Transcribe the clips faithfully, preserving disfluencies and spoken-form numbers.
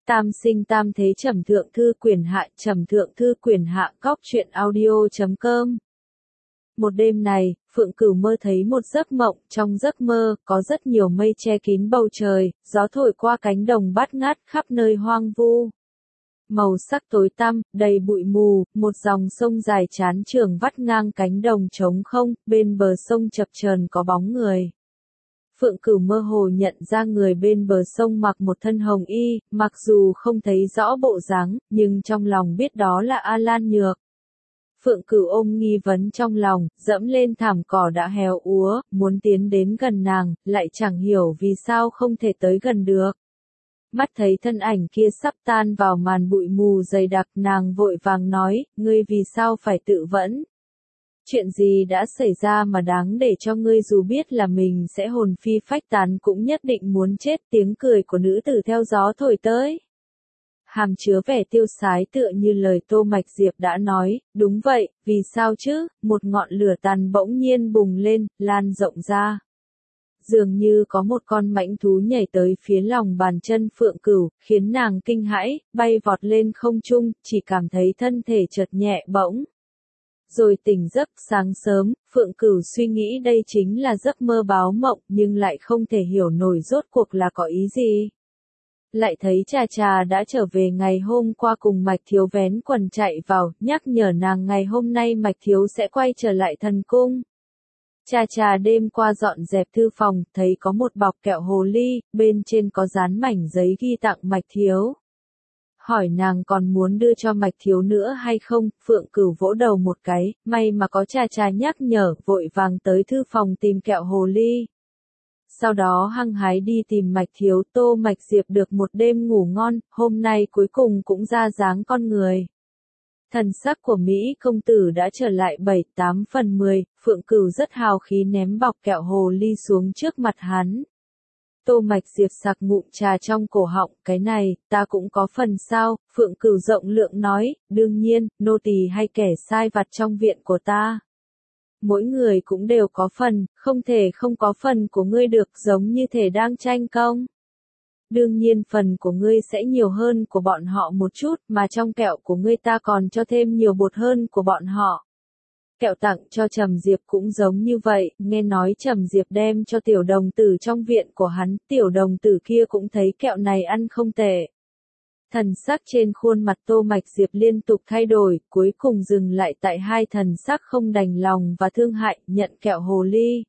Tam sinh tam thế trầm thượng thư quyền hạ trầm thượng thư quyền hạ cóc truyện audio.com. Một đêm này, Phượng Cửu mơ thấy một giấc mộng, trong giấc mơ, có rất nhiều mây che kín bầu trời, gió thổi qua cánh đồng bát ngát khắp nơi hoang vu. Màu sắc tối tăm, đầy bụi mù, một dòng sông dài chán trường vắt ngang cánh đồng trống không, bên bờ sông chập chờn có bóng người. Phượng Cửu mơ hồ nhận ra người bên bờ sông mặc một thân hồng y, mặc dù không thấy rõ bộ dáng, nhưng trong lòng biết đó là A Lan Nhược. Phượng Cửu ôm nghi vấn trong lòng, dẫm lên thảm cỏ đã héo úa, muốn tiến đến gần nàng, lại chẳng hiểu vì sao không thể tới gần được. Mắt thấy thân ảnh kia sắp tan vào màn bụi mù dày đặc, nàng vội vàng nói, ngươi vì sao phải tự vẫn? Chuyện gì đã xảy ra mà đáng để cho ngươi dù biết là mình sẽ hồn phi phách tán cũng nhất định muốn chết? Tiếng cười của nữ tử theo gió thổi tới. Hàm chứa vẻ tiêu sái tựa như lời Tô Mạch Diệp đã nói, đúng vậy, vì sao chứ? Một ngọn lửa tàn bỗng nhiên bùng lên, lan rộng ra. Dường như có một con mãnh thú nhảy tới phía lòng bàn chân Phượng Cửu, khiến nàng kinh hãi, bay vọt lên không trung, chỉ cảm thấy thân thể chợt nhẹ bỗng. Rồi tỉnh giấc. Sáng sớm, Phượng Cửu suy nghĩ đây chính là giấc mơ báo mộng, nhưng lại không thể hiểu nổi rốt cuộc là có ý gì. Lại thấy Trà Trà đã trở về ngày hôm qua cùng Mạch Thiếu vén quần chạy vào, nhắc nhở nàng ngày hôm nay Mạch Thiếu sẽ quay trở lại thần cung. Trà Trà đêm qua dọn dẹp thư phòng, thấy có một bọc kẹo hồ ly, bên trên có dán mảnh giấy ghi tặng Mạch Thiếu. Hỏi nàng còn muốn đưa cho Mạch Thiếu nữa hay không, Phượng Cửu vỗ đầu một cái, may mà có Trà Trà nhắc nhở, vội vàng tới thư phòng tìm kẹo hồ ly. Sau đó hăng hái đi tìm Mạch Thiếu. Tô Mạch Diệp được một đêm ngủ ngon, hôm nay cuối cùng cũng ra dáng con người. Thần sắc của Mỹ công tử đã trở lại bảy tám phần mười, Phượng Cửu rất hào khí ném bọc kẹo hồ ly xuống trước mặt hắn. Tô Mạch Diệp sặc ngụm trà trong cổ họng, cái này, ta cũng có phần sao? Phượng Cửu rộng lượng nói, đương nhiên, nô tỳ hay kẻ sai vặt trong viện của ta. Mỗi người cũng đều có phần, không thể không có phần của ngươi được, giống như thể đang tranh công. Đương nhiên phần của ngươi sẽ nhiều hơn của bọn họ một chút, mà trong kẹo của ngươi ta còn cho thêm nhiều bột hơn của bọn họ. Kẹo tặng cho Trầm Diệp cũng giống như vậy, nghe nói Trầm Diệp đem cho tiểu đồng tử trong viện của hắn, tiểu đồng tử kia cũng thấy kẹo này ăn không tệ. Thần sắc trên khuôn mặt Tô Mạch Diệp liên tục thay đổi, cuối cùng dừng lại tại hai thần sắc không đành lòng và thương hại, nhận kẹo hồ ly.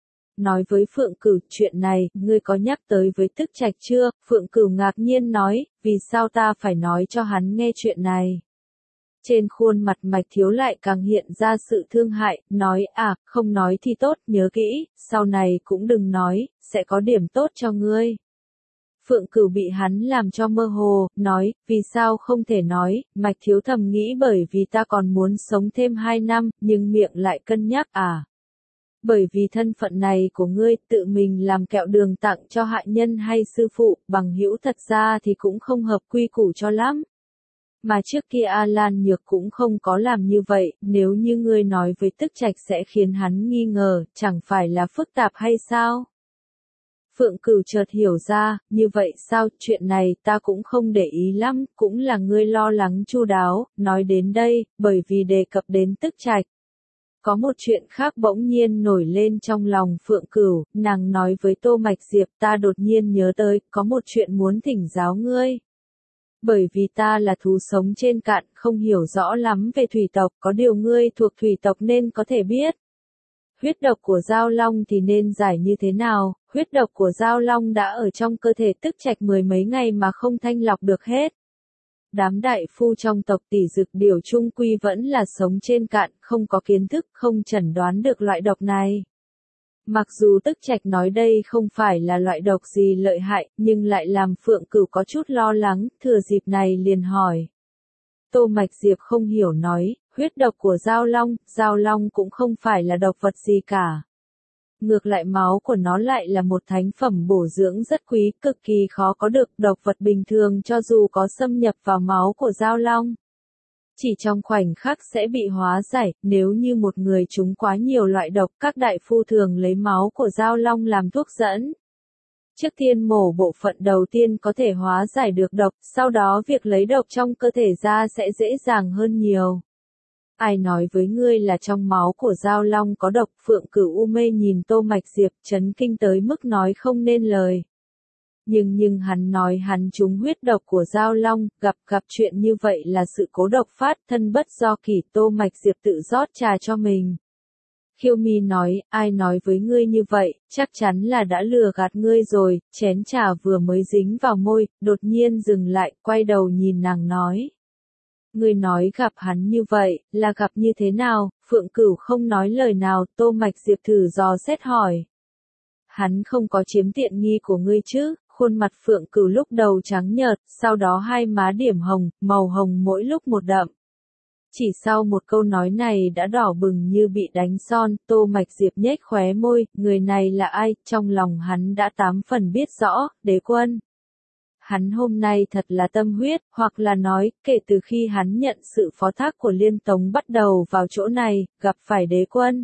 Nói với Phượng Cửu, chuyện này, ngươi có nhắc tới với Tức Trạch chưa? Phượng Cửu ngạc nhiên nói, vì sao ta phải nói cho hắn nghe chuyện này? Trên khuôn mặt Mạch Thiếu lại càng hiện ra sự thương hại, nói, à, không nói thì tốt, nhớ kỹ, sau này cũng đừng nói, sẽ có điểm tốt cho ngươi. Phượng Cửu bị hắn làm cho mơ hồ, nói, vì sao không thể nói? Mạch Thiếu thầm nghĩ bởi vì ta còn muốn sống thêm hai năm, nhưng miệng lại cân nhắc à. Bởi vì thân phận này của ngươi, tự mình làm kẹo đường tặng cho hạ nhân hay sư phụ, bằng hữu thật ra thì cũng không hợp quy củ cho lắm. Mà trước kia A Lan Nhược cũng không có làm như vậy, nếu như ngươi nói với Tức Trạch sẽ khiến hắn nghi ngờ, chẳng phải là phức tạp hay sao? Phượng Cửu chợt hiểu ra, như vậy sao, chuyện này ta cũng không để ý lắm, cũng là ngươi lo lắng chu đáo, nói đến đây, bởi vì đề cập đến Tức Trạch. Có một chuyện khác bỗng nhiên nổi lên trong lòng Phượng Cửu, nàng nói với Tô Mạch Diệp, ta đột nhiên nhớ tới, có một chuyện muốn thỉnh giáo ngươi. Bởi vì ta là thú sống trên cạn, không hiểu rõ lắm về thủy tộc, có điều ngươi thuộc thủy tộc nên có thể biết. Huyết độc của Giao Long thì nên giải như thế nào? Huyết độc của Giao Long đã ở trong cơ thể Tức Trạch mười mấy ngày mà không thanh lọc được hết. Đám đại phu trong tộc Tỷ Dực Điểu chung quy vẫn là sống trên cạn, không có kiến thức, không chẩn đoán được loại độc này. Mặc dù Tức Trạch nói đây không phải là loại độc gì lợi hại, nhưng lại làm Phượng Cửu có chút lo lắng, thừa dịp này liền hỏi. Tô Mạch Diệp không hiểu nói, huyết độc của Giao Long, Giao Long cũng không phải là độc vật gì cả. Ngược lại máu của nó lại là một thánh phẩm bổ dưỡng rất quý, cực kỳ khó có được, độc vật bình thường cho dù có xâm nhập vào máu của Giao Long. Chỉ trong khoảnh khắc sẽ bị hóa giải, nếu như một người trúng quá nhiều loại độc, các đại phu thường lấy máu của Giao Long làm thuốc dẫn. Trước tiên mổ bộ phận đầu tiên có thể hóa giải được độc, sau đó việc lấy độc trong cơ thể ra sẽ dễ dàng hơn nhiều. Ai nói với ngươi là trong máu của Giao Long có độc? Phượng Cửu u mê nhìn Tô Mạch Diệp, chấn kinh tới mức nói không nên lời. Nhưng nhưng hắn nói hắn trúng huyết độc của Giao Long, gặp gặp chuyện như vậy là sự cố độc phát, thân bất do kỷ. Tô Mạch Diệp tự rót trà cho mình. Khiêu Mi nói, ai nói với ngươi như vậy, chắc chắn là đã lừa gạt ngươi rồi. Chén trà vừa mới dính vào môi, đột nhiên dừng lại, quay đầu nhìn nàng nói. Ngươi nói gặp hắn như vậy, là gặp như thế nào? Phượng Cửu không nói lời nào. Tô Mạch Diệp thử dò xét hỏi. Hắn không có chiếm tiện nghi của ngươi chứ? Khuôn mặt Phượng Cửu lúc đầu trắng nhợt, sau đó hai má điểm hồng, màu hồng mỗi lúc một đậm. Chỉ sau một câu nói này đã đỏ bừng như bị đánh son. Tô Mạch Diệp nhếch khóe môi, người này là ai? Trong lòng hắn đã tám phần biết rõ. Đế Quân. Hắn hôm nay thật là tâm huyết, hoặc là nói, kể từ khi hắn nhận sự phó thác của Liên Tống bắt đầu vào chỗ này, gặp phải Đế Quân.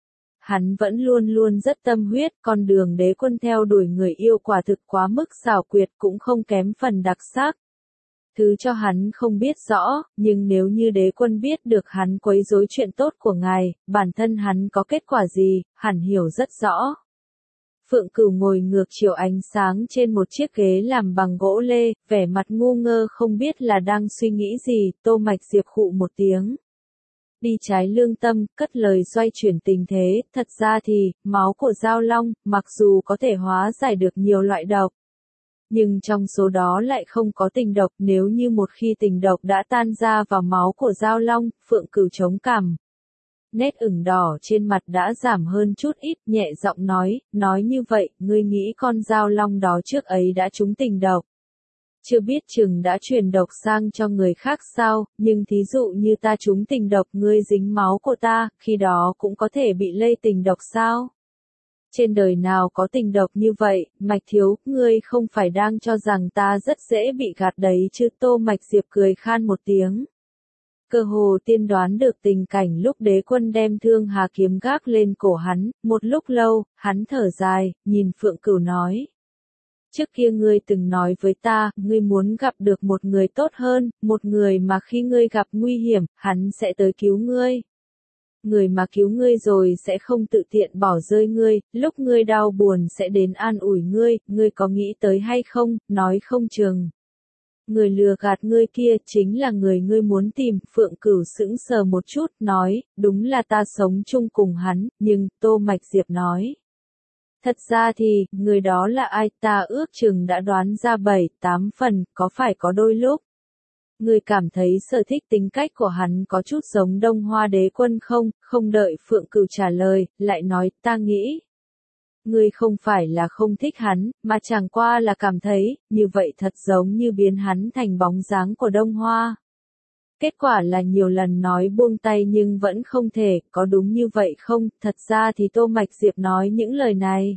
Hắn vẫn luôn luôn rất tâm huyết, con đường Đế Quân theo đuổi người yêu quả thực quá mức xảo quyệt, cũng không kém phần đặc sắc. Thứ cho hắn không biết rõ, nhưng nếu như Đế Quân biết được hắn quấy rối chuyện tốt của ngài, bản thân hắn có kết quả gì, hẳn hiểu rất rõ. Phượng Cửu ngồi ngược chiều ánh sáng trên một chiếc ghế làm bằng gỗ lê, vẻ mặt ngu ngơ không biết là đang suy nghĩ gì. Tô Mạch Diệp khụ một tiếng. Đi trái lương tâm, cất lời xoay chuyển tình thế. Thật ra thì, máu của Giao Long, mặc dù có thể hóa giải được nhiều loại độc, nhưng trong số đó lại không có tình độc. Nếu như một khi tình độc đã tan ra vào máu của Giao Long, Phượng Cửu chống cằm. Nét ửng đỏ trên mặt đã giảm hơn chút ít, nhẹ giọng nói, nói như vậy, ngươi nghĩ con Giao Long đó trước ấy đã trúng tình độc. Chưa biết chừng đã truyền độc sang cho người khác sao, nhưng thí dụ như ta trúng tình độc, ngươi dính máu của ta, khi đó cũng có thể bị lây tình độc sao? Trên đời nào có tình độc như vậy? Mạch thiếu, ngươi không phải đang cho rằng ta rất dễ bị gạt đấy chứ? Tô Mạch Diệp cười khan một tiếng. Cơ hồ tiên đoán được tình cảnh lúc Đế Quân đem Thương Hà kiếm gác lên cổ hắn. Một lúc lâu, hắn thở dài, nhìn Phượng Cửu nói. Trước kia ngươi từng nói với ta, ngươi muốn gặp được một người tốt hơn, một người mà khi ngươi gặp nguy hiểm, hắn sẽ tới cứu ngươi. Người mà cứu ngươi rồi sẽ không tự tiện bỏ rơi ngươi, lúc ngươi đau buồn sẽ đến an ủi ngươi, ngươi có nghĩ tới hay không? Nói không chừng. Người lừa gạt ngươi kia chính là người ngươi muốn tìm. Phượng Cửu sững sờ một chút, nói, đúng là ta sống chung cùng hắn, nhưng, Tô Mạch Diệp nói. Thật ra thì, người đó là ai? Ta ước chừng đã đoán ra bảy, tám phần, có phải có đôi lúc. Ngươi cảm thấy sở thích tính cách của hắn có chút giống Đông Hoa Đế Quân không? Không đợi Phượng Cửu trả lời, lại nói, ta nghĩ. Ngươi không phải là không thích hắn, mà chẳng qua là cảm thấy, như vậy thật giống như biến hắn thành bóng dáng của Đông Hoa. Kết quả là nhiều lần nói buông tay nhưng vẫn không thể, có đúng như vậy không? Thật ra thì Tô Mạch Diệp nói những lời này.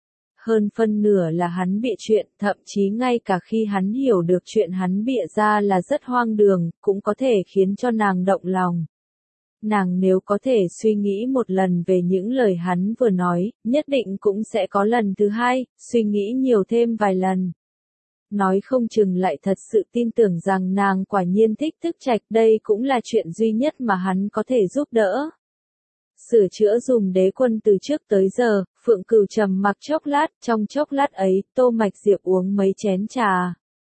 Hơn phân nửa là hắn bịa chuyện, thậm chí ngay cả khi hắn hiểu được chuyện hắn bịa ra là rất hoang đường, cũng có thể khiến cho nàng động lòng. Nàng nếu có thể suy nghĩ một lần về những lời hắn vừa nói, nhất định cũng sẽ có lần thứ hai, suy nghĩ nhiều thêm vài lần. Nói không chừng lại thật sự tin tưởng rằng nàng quả nhiên thích Thức Trạch, đây cũng là chuyện duy nhất mà hắn có thể giúp đỡ. Sửa chữa dùm Đế Quân từ trước tới giờ, Phượng Cửu trầm mặc chốc lát, trong chốc lát ấy, Tô Mạch Diệp uống mấy chén trà.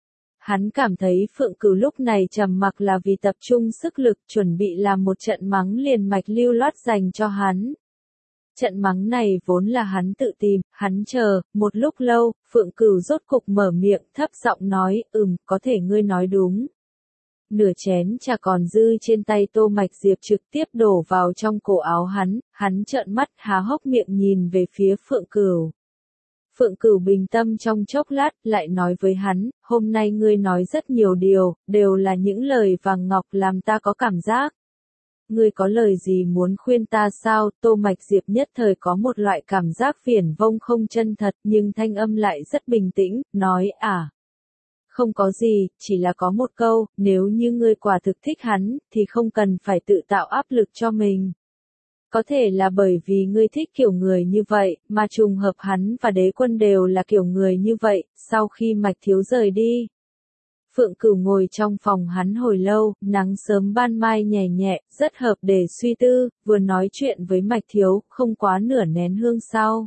Hắn cảm thấy Phượng Cửu lúc này trầm mặc là vì tập trung sức lực, chuẩn bị làm một trận mắng liền mạch lưu loát dành cho hắn. Trận mắng này vốn là hắn tự tìm, hắn chờ, một lúc lâu, Phượng Cửu rốt cục mở miệng, thấp giọng nói, ừm, có thể ngươi nói đúng. Nửa chén trà còn dư trên tay Tô Mạch Diệp trực tiếp đổ vào trong cổ áo hắn, hắn trợn mắt há hốc miệng nhìn về phía Phượng Cửu. Phượng Cửu bình tâm trong chốc lát, lại nói với hắn, hôm nay ngươi nói rất nhiều điều, đều là những lời vàng ngọc làm ta có cảm giác. Ngươi có lời gì muốn khuyên ta sao? Tô Mạch Diệp nhất thời có một loại cảm giác viển vông không chân thật, nhưng thanh âm lại rất bình tĩnh, nói, à. Không có gì, chỉ là có một câu, nếu như ngươi quả thực thích hắn, thì không cần phải tự tạo áp lực cho mình. Có thể là bởi vì ngươi thích kiểu người như vậy, mà trùng hợp hắn và đế quân đều là kiểu người như vậy, sau khi Mạch Thiếu rời đi. Phượng Cửu ngồi trong phòng hắn hồi lâu, nắng sớm ban mai nhẹ nhẹ, rất hợp để suy tư, vừa nói chuyện với Mạch Thiếu, không quá nửa nén hương sau.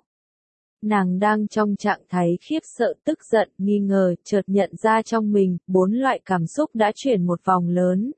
Nàng đang trong trạng thái khiếp sợ, tức giận, nghi ngờ, chợt nhận ra trong mình, bốn loại cảm xúc đã chuyển một vòng lớn.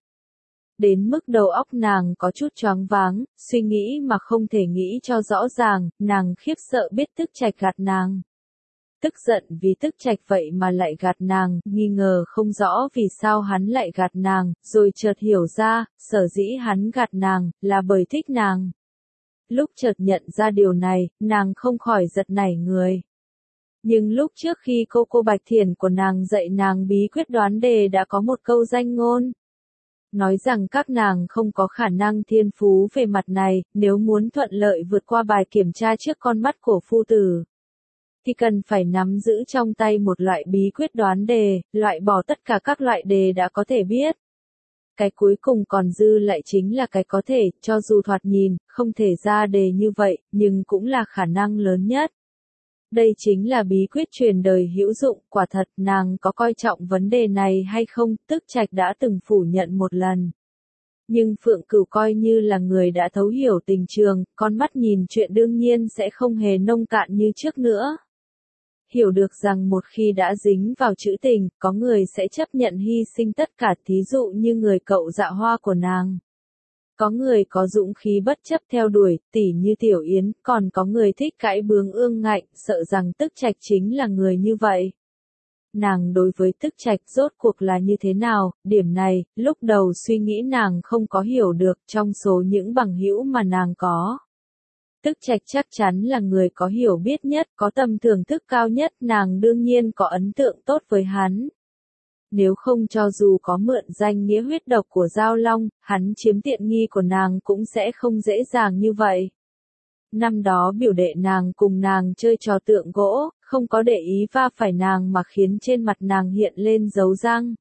Đến mức đầu óc nàng có chút choáng váng, suy nghĩ mà không thể nghĩ cho rõ ràng, nàng khiếp sợ biết Tức Trạch gạt nàng. Tức giận vì Tức Trạch vậy mà lại gạt nàng, nghi ngờ không rõ vì sao hắn lại gạt nàng, rồi chợt hiểu ra, sở dĩ hắn gạt nàng, là bởi thích nàng. Lúc chợt nhận ra điều này, nàng không khỏi giật nảy người. Nhưng lúc trước khi cô cô Bạch Thiển của nàng dạy nàng bí quyết đoán đề đã có một câu danh ngôn. Nói rằng các nàng không có khả năng thiên phú về mặt này, nếu muốn thuận lợi vượt qua bài kiểm tra trước con mắt của phu tử. Thì cần phải nắm giữ trong tay một loại bí quyết đoán đề, loại bỏ tất cả các loại đề đã có thể biết. Cái cuối cùng còn dư lại chính là cái có thể, cho dù thoạt nhìn, không thể ra đề như vậy, nhưng cũng là khả năng lớn nhất. Đây chính là bí quyết truyền đời hữu dụng, quả thật nàng có coi trọng vấn đề này hay không, Tức Trạch đã từng phủ nhận một lần. Nhưng Phượng Cửu coi như là người đã thấu hiểu tình trường, con mắt nhìn chuyện đương nhiên sẽ không hề nông cạn như trước nữa. Hiểu được rằng một khi đã dính vào chữ tình, có người sẽ chấp nhận hy sinh tất cả, thí dụ như người cậu Dạ Hoa của nàng. Có người có dũng khí bất chấp theo đuổi, tỉ như Tiểu Yến, còn có người thích cãi bướng ương ngạnh, sợ rằng Tức Trạch chính là người như vậy. Nàng đối với Tức Trạch rốt cuộc là như thế nào, điểm này, lúc đầu suy nghĩ nàng không có hiểu được trong số những bằng hữu mà nàng có. Tức Trạch chắc chắn là người có hiểu biết nhất, có tầm thưởng thức cao nhất, nàng đương nhiên có ấn tượng tốt với hắn. Nếu không cho dù có mượn danh nghĩa huyết độc của Giao Long, hắn chiếm tiện nghi của nàng cũng sẽ không dễ dàng như vậy. Năm đó biểu đệ nàng cùng nàng chơi trò tượng gỗ, không có để ý va phải nàng mà khiến trên mặt nàng hiện lên dấu răng.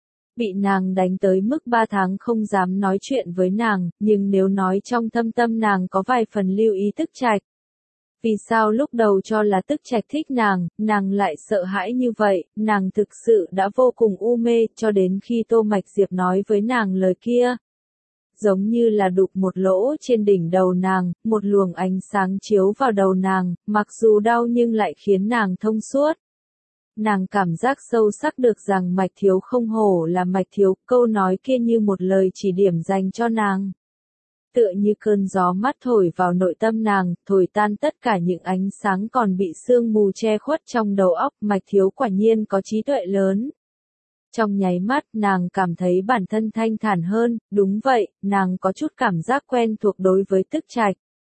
Bị nàng đánh tới mức ba tháng không dám nói chuyện với nàng, nhưng nếu nói trong thâm tâm nàng có vài phần lưu ý Tức Trạch. Vì sao lúc đầu cho là Tức Trạch thích nàng, nàng lại sợ hãi như vậy, nàng thực sự đã vô cùng u mê, cho đến khi Tô Mạch Diệp nói với nàng lời kia. Giống như là đục một lỗ trên đỉnh đầu nàng, một luồng ánh sáng chiếu vào đầu nàng, mặc dù đau nhưng lại khiến nàng thông suốt. Nàng cảm giác sâu sắc được rằng Mạch Thiếu không hổ là Mạch Thiếu, câu nói kia như một lời chỉ điểm dành cho nàng. Tựa như cơn gió mát thổi vào nội tâm nàng, thổi tan tất cả những ánh sáng còn bị sương mù che khuất trong đầu óc, Mạch Thiếu quả nhiên có trí tuệ lớn. Trong nháy mắt, nàng cảm thấy bản thân thanh thản hơn, đúng vậy, nàng có chút cảm giác quen thuộc đối với Tức Trạch.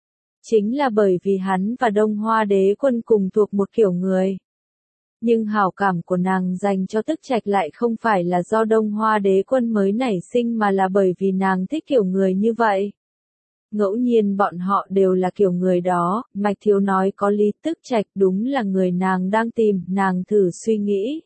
Chính là bởi vì hắn và Đông Hoa Đế Quân cùng thuộc một kiểu người. Nhưng hảo cảm của nàng dành cho Tức Trạch lại không phải là do Đông Hoa Đế Quân mới nảy sinh mà là bởi vì nàng thích kiểu người như vậy. Ngẫu nhiên bọn họ đều là kiểu người đó, Mạch Thiếu nói có lý, Tức Trạch đúng là người nàng đang tìm, nàng thử suy nghĩ.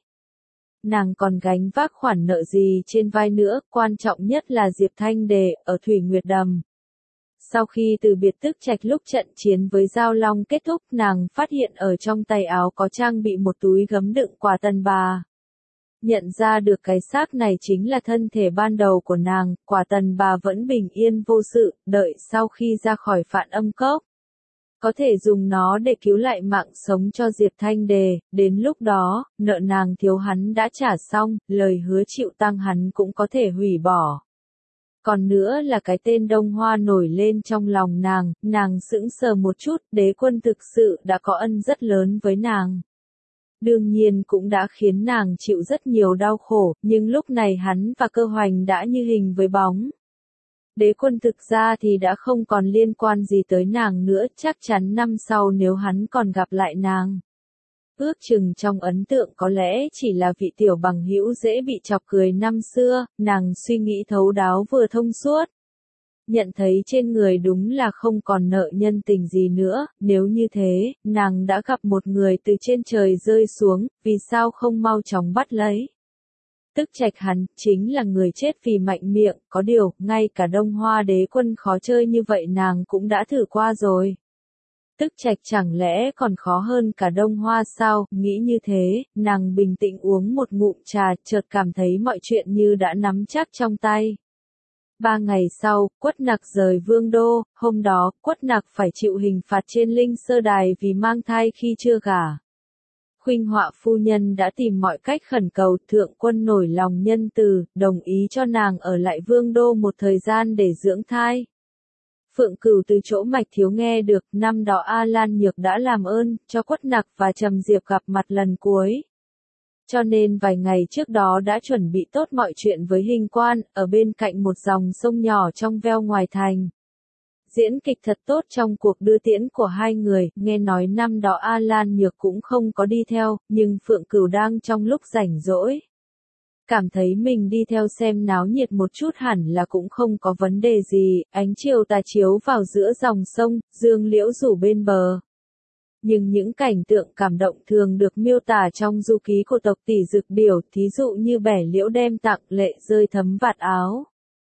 Nàng còn gánh vác khoản nợ gì trên vai nữa, quan trọng nhất là Diệp Thanh Đề, ở Thủy Nguyệt Đầm. Sau khi từ biệt Tức Trạch lúc trận chiến với Giao Long kết thúc, nàng phát hiện ở trong tay áo có trang bị một túi gấm đựng quả tần bà. Nhận ra được cái xác này chính là thân thể ban đầu của nàng, quả tần bà vẫn bình yên vô sự, đợi sau khi ra khỏi Phạn Âm Cốc. Có thể dùng nó để cứu lại mạng sống cho Diệp Thanh Đề, đến lúc đó, nợ nàng thiếu hắn đã trả xong, lời hứa chịu tăng hắn cũng có thể hủy bỏ. Còn nữa là cái tên Đông Hoa nổi lên trong lòng nàng, nàng sững sờ một chút, Đế Quân thực sự đã có ân rất lớn với nàng. Đương nhiên cũng đã khiến nàng chịu rất nhiều đau khổ, nhưng lúc này hắn và Cơ Hoành đã như hình với bóng. Đế Quân thực ra thì đã không còn liên quan gì tới nàng nữa, chắc chắn năm sau nếu hắn còn gặp lại nàng. Ước chừng trong ấn tượng có lẽ chỉ là vị tiểu bằng hữu dễ bị chọc cười năm xưa, nàng suy nghĩ thấu đáo vừa thông suốt. Nhận thấy trên người đúng là không còn nợ nhân tình gì nữa, nếu như thế, nàng đã gặp một người từ trên trời rơi xuống, vì sao không mau chóng bắt lấy. Tức Trạch hắn chính là người chết vì mạnh miệng, có điều, ngay cả Đông Hoa đế quân khó chơi như vậy nàng cũng đã thử qua rồi. Tức Trạch chẳng lẽ còn khó hơn cả Đông Hoa sao, nghĩ như thế, nàng bình tĩnh uống một ngụm trà, chợt cảm thấy mọi chuyện như đã nắm chắc trong tay. Ba ngày sau, Quất Nặc rời Vương Đô, hôm đó, Quất Nặc phải chịu hình phạt trên Linh Sơ Đài vì mang thai khi chưa gả. Khuynh Họa phu nhân đã tìm mọi cách khẩn cầu thượng quân nổi lòng nhân từ, đồng ý cho nàng ở lại Vương Đô một thời gian để dưỡng thai. Phượng Cửu từ chỗ Mạch Thiếu nghe được, năm đó A Lan Nhược đã làm ơn, cho Quất Nặc và Trầm Diệp gặp mặt lần cuối. Cho nên vài ngày trước đó đã chuẩn bị tốt mọi chuyện với Hình Quan, ở bên cạnh một dòng sông nhỏ trong veo ngoài thành. Diễn kịch thật tốt trong cuộc đưa tiễn của hai người, nghe nói năm đó A Lan Nhược cũng không có đi theo, nhưng Phượng Cửu đang trong lúc rảnh rỗi. Cảm thấy mình đi theo xem náo nhiệt một chút hẳn là cũng không có vấn đề gì, ánh chiều tà chiếu vào giữa dòng sông, dương liễu rủ bên bờ. Nhưng những cảnh tượng cảm động thường được miêu tả trong du ký của tộc Tỷ Dực Điểu, thí dụ như bẻ liễu đem tặng lệ rơi thấm vạt áo.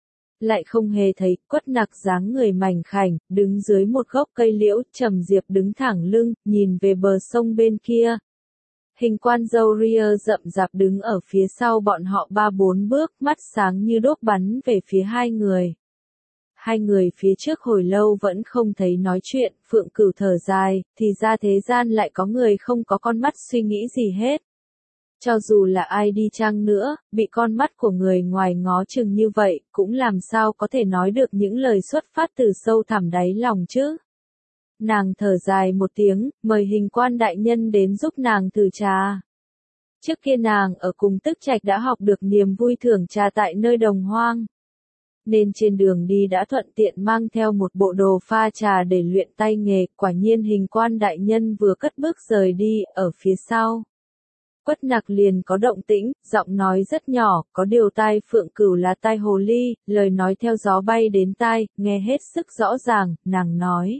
Lại không hề thấy Quất Nặc dáng người mảnh khảnh, đứng dưới một gốc cây liễu, Trầm Diệp đứng thẳng lưng, nhìn về bờ sông bên kia. Hình Quan râu ria rậm rạp đứng ở phía sau bọn họ ba bốn bước, mắt sáng như đuốc bắn về phía hai người. Hai người phía trước hồi lâu vẫn không thấy nói chuyện, Phượng Cửu thở dài, thì ra thế gian lại có người không có con mắt suy nghĩ gì hết. Cho dù là ai đi chăng nữa, bị con mắt của người ngoài ngó chừng như vậy, cũng làm sao có thể nói được những lời xuất phát từ sâu thẳm đáy lòng chứ. Nàng thở dài một tiếng, mời Hình Quan đại nhân đến giúp nàng thử trà. Trước kia nàng ở cùng Tức Trạch đã học được niềm vui thưởng trà tại nơi đồng hoang. Nên trên đường đi đã thuận tiện mang theo một bộ đồ pha trà để luyện tay nghề, quả nhiên Hình Quan đại nhân vừa cất bước rời đi, ở phía sau. Quất Nặc liền có động tĩnh, giọng nói rất nhỏ, có điều tai Phượng Cửu là tai hồ ly, lời nói theo gió bay đến tai, nghe hết sức rõ ràng, nàng nói.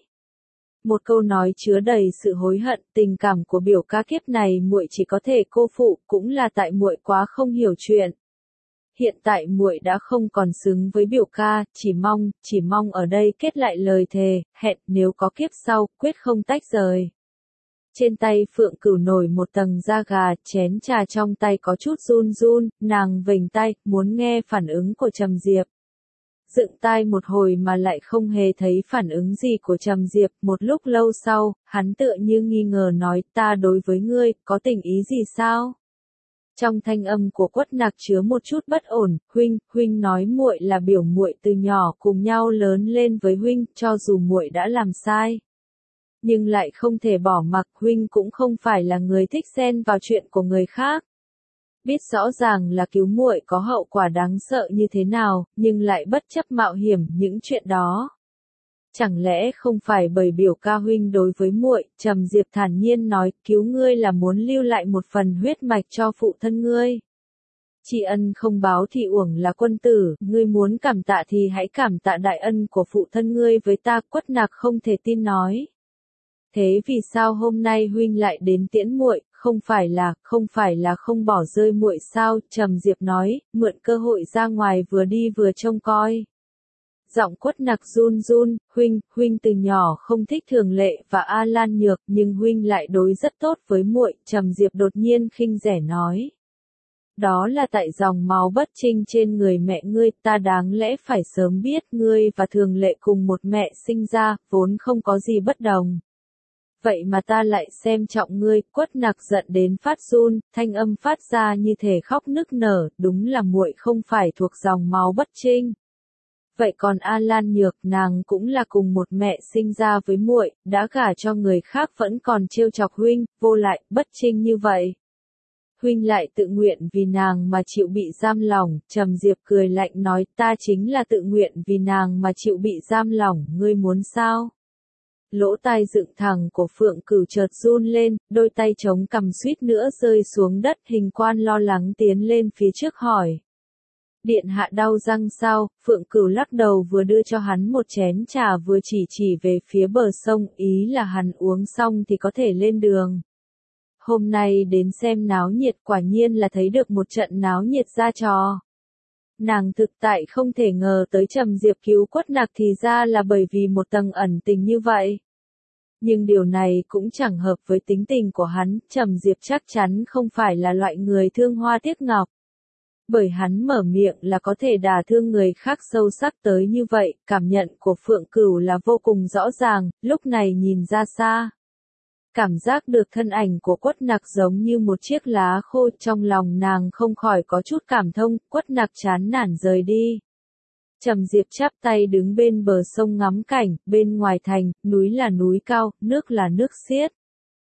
Một câu nói chứa đầy sự hối hận, tình cảm của biểu ca kiếp này muội chỉ có thể cô phụ, cũng là tại muội quá không hiểu chuyện. Hiện tại muội đã không còn xứng với biểu ca, chỉ mong, chỉ mong ở đây kết lại lời thề, hẹn nếu có kiếp sau, quyết không tách rời. Trên tay Phượng Cửu nổi một tầng da gà, chén trà trong tay có chút run run, nàng vểnh tay, muốn nghe phản ứng của Trầm Diệp. Dựng tai một hồi mà lại không hề thấy phản ứng gì của Trầm Diệp, một lúc lâu sau, hắn tựa như nghi ngờ nói, ta đối với ngươi, có tình ý gì sao? Trong thanh âm của Quất Nặc chứa một chút bất ổn, huynh, huynh nói muội là biểu muội từ nhỏ cùng nhau lớn lên với huynh, cho dù muội đã làm sai. Nhưng lại không thể bỏ mặc, huynh cũng không phải là người thích xen vào chuyện của người khác. Biết rõ ràng là cứu muội có hậu quả đáng sợ như thế nào, nhưng lại bất chấp mạo hiểm những chuyện đó. Chẳng lẽ không phải bởi biểu ca huynh đối với muội, Trầm Diệp thản nhiên nói, cứu ngươi là muốn lưu lại một phần huyết mạch cho phụ thân ngươi. Tri ân không báo thì uổng là quân tử, ngươi muốn cảm tạ thì hãy cảm tạ đại ân của phụ thân ngươi với ta. Quất Nặc không thể tin nói. Thế vì sao hôm nay huynh lại đến tiễn muội, không phải là, không phải là không bỏ rơi muội sao? Trầm Diệp nói, mượn cơ hội ra ngoài vừa đi vừa trông coi. Giọng Quất Nặc run run, huynh, huynh từ nhỏ không thích Thường Lệ và A Lan Nhược, nhưng huynh lại đối rất tốt với muội. Trầm Diệp đột nhiên khinh rẻ nói. Đó là tại dòng máu bất trinh trên người mẹ ngươi, ta đáng lẽ phải sớm biết ngươi và Thường Lệ cùng một mẹ sinh ra, vốn không có gì bất đồng. Vậy mà ta lại xem trọng ngươi. Quất Nặc giận đến phát run, thanh âm phát ra như thể khóc nức nở, đúng là muội không phải thuộc dòng máu bất trinh. Vậy còn A Lan Nhược, nàng cũng là cùng một mẹ sinh ra với muội, đã gả cho người khác vẫn còn trêu chọc huynh, vô lại, bất trinh như vậy. Huynh lại tự nguyện vì nàng mà chịu bị giam lỏng. Trầm Diệp cười lạnh nói, ta chính là tự nguyện vì nàng mà chịu bị giam lỏng, ngươi muốn sao? Lỗ tai dựng thẳng của Phượng Cửu chợt run lên, đôi tay chống cằm suýt nữa rơi xuống đất. Hình Quan lo lắng tiến lên phía trước hỏi. Điện hạ đau răng sao? Phượng Cửu lắc đầu, vừa đưa cho hắn một chén trà vừa chỉ chỉ về phía bờ sông, ý là hắn uống xong thì có thể lên đường. hôm nay đến xem náo nhiệt quả nhiên là thấy được một trận náo nhiệt ra trò. Nàng thực tại không thể ngờ tới Trầm Diệp cứu Quất Nặc thì ra là bởi vì một tầng ẩn tình như vậy. Nhưng điều này cũng chẳng hợp với tính tình của hắn, Trầm Diệp chắc chắn không phải là loại người thương hoa tiếc ngọc. Bởi hắn mở miệng là có thể đả thương người khác sâu sắc tới như vậy, cảm nhận của Phượng Cửu là vô cùng rõ ràng, lúc này nhìn ra xa. Cảm giác được thân ảnh của Quất Nặc giống như một chiếc lá khô, trong lòng nàng không khỏi có chút cảm thông, Quất Nặc chán nản rời đi. Trầm Diệp chắp tay đứng bên bờ sông ngắm cảnh, bên ngoài thành, núi là núi cao, nước là nước xiết.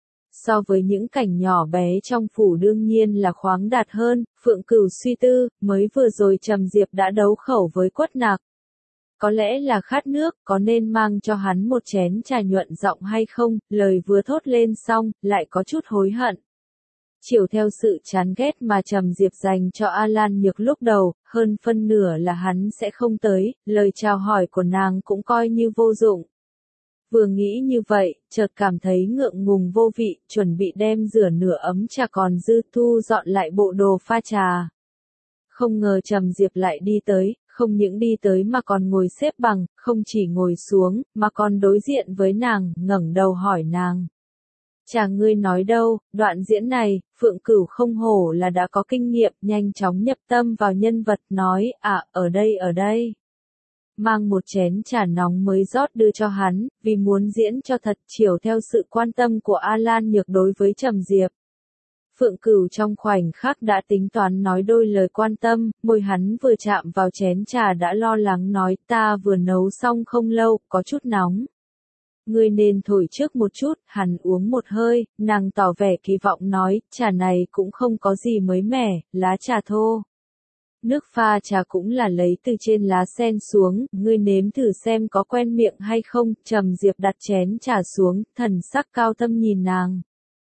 So với những cảnh nhỏ bé trong phủ đương nhiên là khoáng đạt hơn, Phượng Cửu suy tư, mới vừa rồi Trầm Diệp đã đấu khẩu với Quất Nặc. Có lẽ là khát nước, có nên mang cho hắn một chén trà nhuận giọng hay không, lời vừa thốt lên xong, lại có chút hối hận. Chiều theo sự chán ghét mà Trầm Diệp dành cho A Lan Nhược lúc đầu, hơn phân nửa là hắn sẽ không tới, lời chào hỏi của nàng cũng coi như vô dụng. Vừa nghĩ như vậy, chợt cảm thấy ngượng ngùng vô vị, chuẩn bị đem rửa nửa ấm trà còn dư thu dọn lại bộ đồ pha trà. Không ngờ Trầm Diệp lại đi tới, không những đi tới mà còn ngồi xếp bằng, không chỉ ngồi xuống, mà còn đối diện với nàng, ngẩng đầu hỏi nàng. Chà ngươi nói đâu, đoạn diễn này, Phượng Cửu không hổ là đã có kinh nghiệm, nhanh chóng nhập tâm vào nhân vật, nói, à, ở đây ở đây. Mang một chén trà nóng mới rót đưa cho hắn, vì muốn diễn cho thật chiều theo sự quan tâm của A Lan Nhược đối với Trầm Diệp. Phượng Cửu trong khoảnh khắc đã tính toán nói đôi lời quan tâm, môi hắn vừa chạm vào chén trà đã lo lắng nói, ta vừa nấu xong không lâu, có chút nóng. Ngươi nên thổi trước một chút, hắn uống một hơi, nàng tỏ vẻ kỳ vọng nói, trà này cũng không có gì mới mẻ, lá trà thô. Nước pha trà cũng là lấy từ trên lá sen xuống, ngươi nếm thử xem có quen miệng hay không, Trầm Diệp đặt chén trà xuống, thần sắc cao thâm nhìn nàng.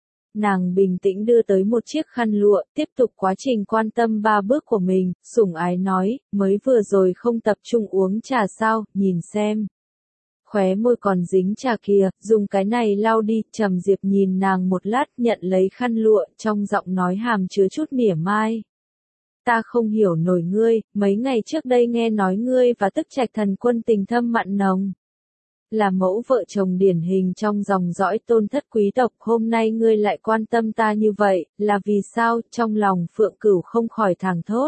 Nàng bình tĩnh đưa tới một chiếc khăn lụa, tiếp tục quá trình quan tâm ba bước của mình, sủng ái nói, mới vừa rồi không tập trung uống trà sao, nhìn xem. Khóe môi còn dính trà kìa, dùng cái này lau đi, Trầm Diệp nhìn nàng một lát, nhận lấy khăn lụa, trong giọng nói hàm chứa chút mỉa mai. Ta không hiểu nổi ngươi, mấy ngày trước đây nghe nói ngươi và Tức Trạch Thần Quân tình thâm mặn nồng. Là mẫu vợ chồng điển hình trong dòng dõi tôn thất quý tộc, hôm nay ngươi lại quan tâm ta như vậy, là vì sao, trong lòng Phượng Cửu không khỏi thảng thốt.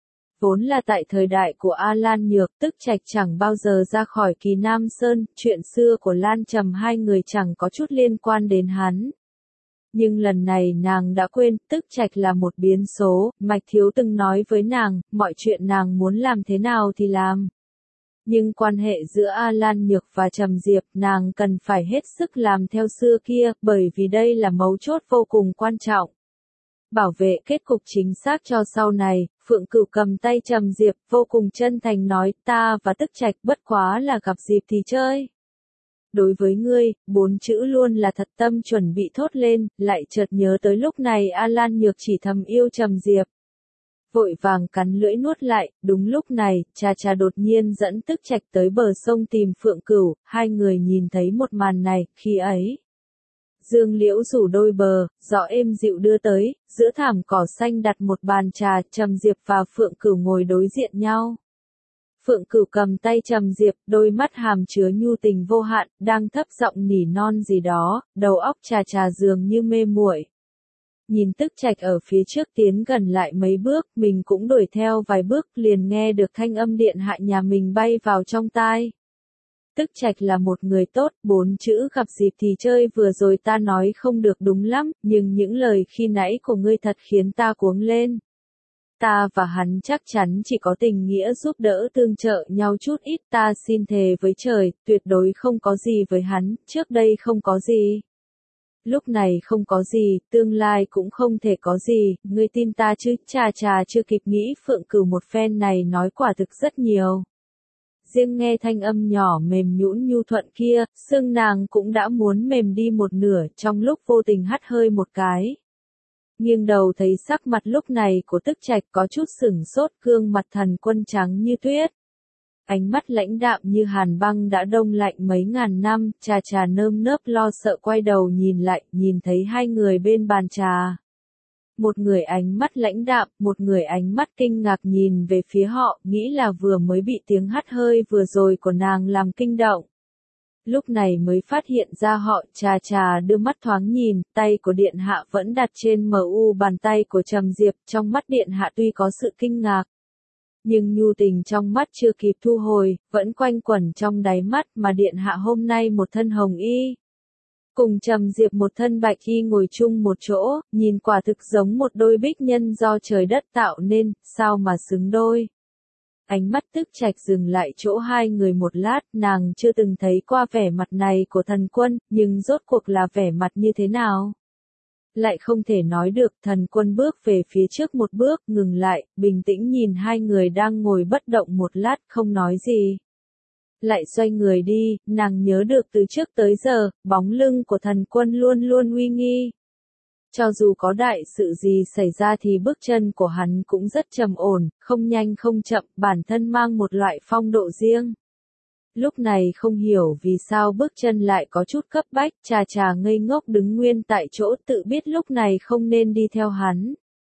Vốn là tại thời đại của A Lan Nhược, Tức Trạch chẳng bao giờ ra khỏi Kỳ Nam Sơn, chuyện xưa của Lan Trầm hai người chẳng có chút liên quan đến hắn. Nhưng lần này nàng đã quên, Tức Trạch là một biến số, Mạch Thiếu từng nói với nàng, mọi chuyện nàng muốn làm thế nào thì làm. Nhưng quan hệ giữa A Lan Nhược và Trầm Diệp nàng cần phải hết sức làm theo xưa kia, bởi vì đây là mấu chốt vô cùng quan trọng. Bảo vệ kết cục chính xác cho sau này, Phượng Cửu cầm tay Trầm Diệp vô cùng chân thành nói, ta và Tức Trạch bất quá là gặp dịp thì chơi. Đối với ngươi, bốn chữ luôn là thật tâm chuẩn bị thốt lên, lại chợt nhớ tới lúc này A Lan Nhược chỉ thầm yêu Trầm Diệp. Vội vàng cắn lưỡi nuốt lại, đúng lúc này, Trà Trà đột nhiên dẫn Tức Trạch tới bờ sông tìm Phượng Cửu, hai người nhìn thấy một màn này, khi ấy. Dương liễu rủ đôi bờ, gió êm dịu đưa tới, giữa thảm cỏ xanh đặt một bàn trà, Trầm Diệp và Phượng Cửu ngồi đối diện nhau. Phượng Cửu cầm tay Trầm Diệp, đôi mắt hàm chứa nhu tình vô hạn, đang thấp giọng nỉ non gì đó, đầu óc Trà Trà dường như mê muội. Nhìn Tức Trạch ở phía trước tiến gần lại mấy bước, mình cũng đuổi theo vài bước, liền nghe được thanh âm điện hạ nhà mình bay vào trong tai. Tức Trạch là một người tốt, bốn chữ gặp dịp thì chơi vừa rồi ta nói không được đúng lắm, nhưng những lời khi nãy của ngươi thật khiến ta cuống lên. Ta và hắn chắc chắn chỉ có tình nghĩa giúp đỡ tương trợ nhau chút ít, ta xin thề với trời, tuyệt đối không có gì với hắn, trước đây không có gì. Lúc này không có gì, tương lai cũng không thể có gì, ngươi tin ta chứ, Trà Trà chưa kịp nghĩ Phượng Cửu một phen này nói quả thực rất nhiều. Riêng nghe thanh âm nhỏ mềm nhũn nhu thuận kia, xương nàng cũng đã muốn mềm đi một nửa, trong lúc vô tình hắt hơi một cái. Nghiêng đầu thấy sắc mặt lúc này của Tức Trạch có chút sửng sốt, gương mặt Thần Quân trắng như tuyết. Ánh mắt lãnh đạm như hàn băng đã đông lạnh mấy ngàn năm, trà trà nơm nớp lo sợ quay đầu nhìn lại, nhìn thấy hai người bên bàn trà. Một người ánh mắt lãnh đạm, một người ánh mắt kinh ngạc nhìn về phía họ, nghĩ là vừa mới bị tiếng hắt hơi vừa rồi của nàng làm kinh động. Lúc này mới phát hiện ra họ, trà trà đưa mắt thoáng nhìn, tay của điện hạ vẫn đặt trên mờ u bàn tay của Trầm Diệp, trong mắt điện hạ tuy có sự kinh ngạc. Nhưng nhu tình trong mắt chưa kịp thu hồi, vẫn quanh quẩn trong đáy mắt mà điện hạ hôm nay một thân hồng y. Cùng Trầm Diệp một thân bạch y ngồi chung một chỗ, nhìn quả thực giống một đôi bích nhân do trời đất tạo nên, sao mà xứng đôi. Ánh mắt Tức Trạch dừng lại chỗ hai người một lát, nàng chưa từng thấy qua vẻ mặt này của thần quân, nhưng rốt cuộc là vẻ mặt như thế nào? Lại không thể nói được, thần quân bước về phía trước một bước, ngừng lại, bình tĩnh nhìn hai người đang ngồi bất động một lát, không nói gì. Lại xoay người đi, nàng nhớ được từ trước tới giờ, bóng lưng của thần quân luôn luôn uy nghi. Cho dù có đại sự gì xảy ra thì bước chân của hắn cũng rất trầm ổn, không nhanh không chậm, bản thân mang một loại phong độ riêng. Lúc này không hiểu vì sao bước chân lại có chút cấp bách, trà trà ngây ngốc đứng nguyên tại chỗ tự biết lúc này không nên đi theo hắn.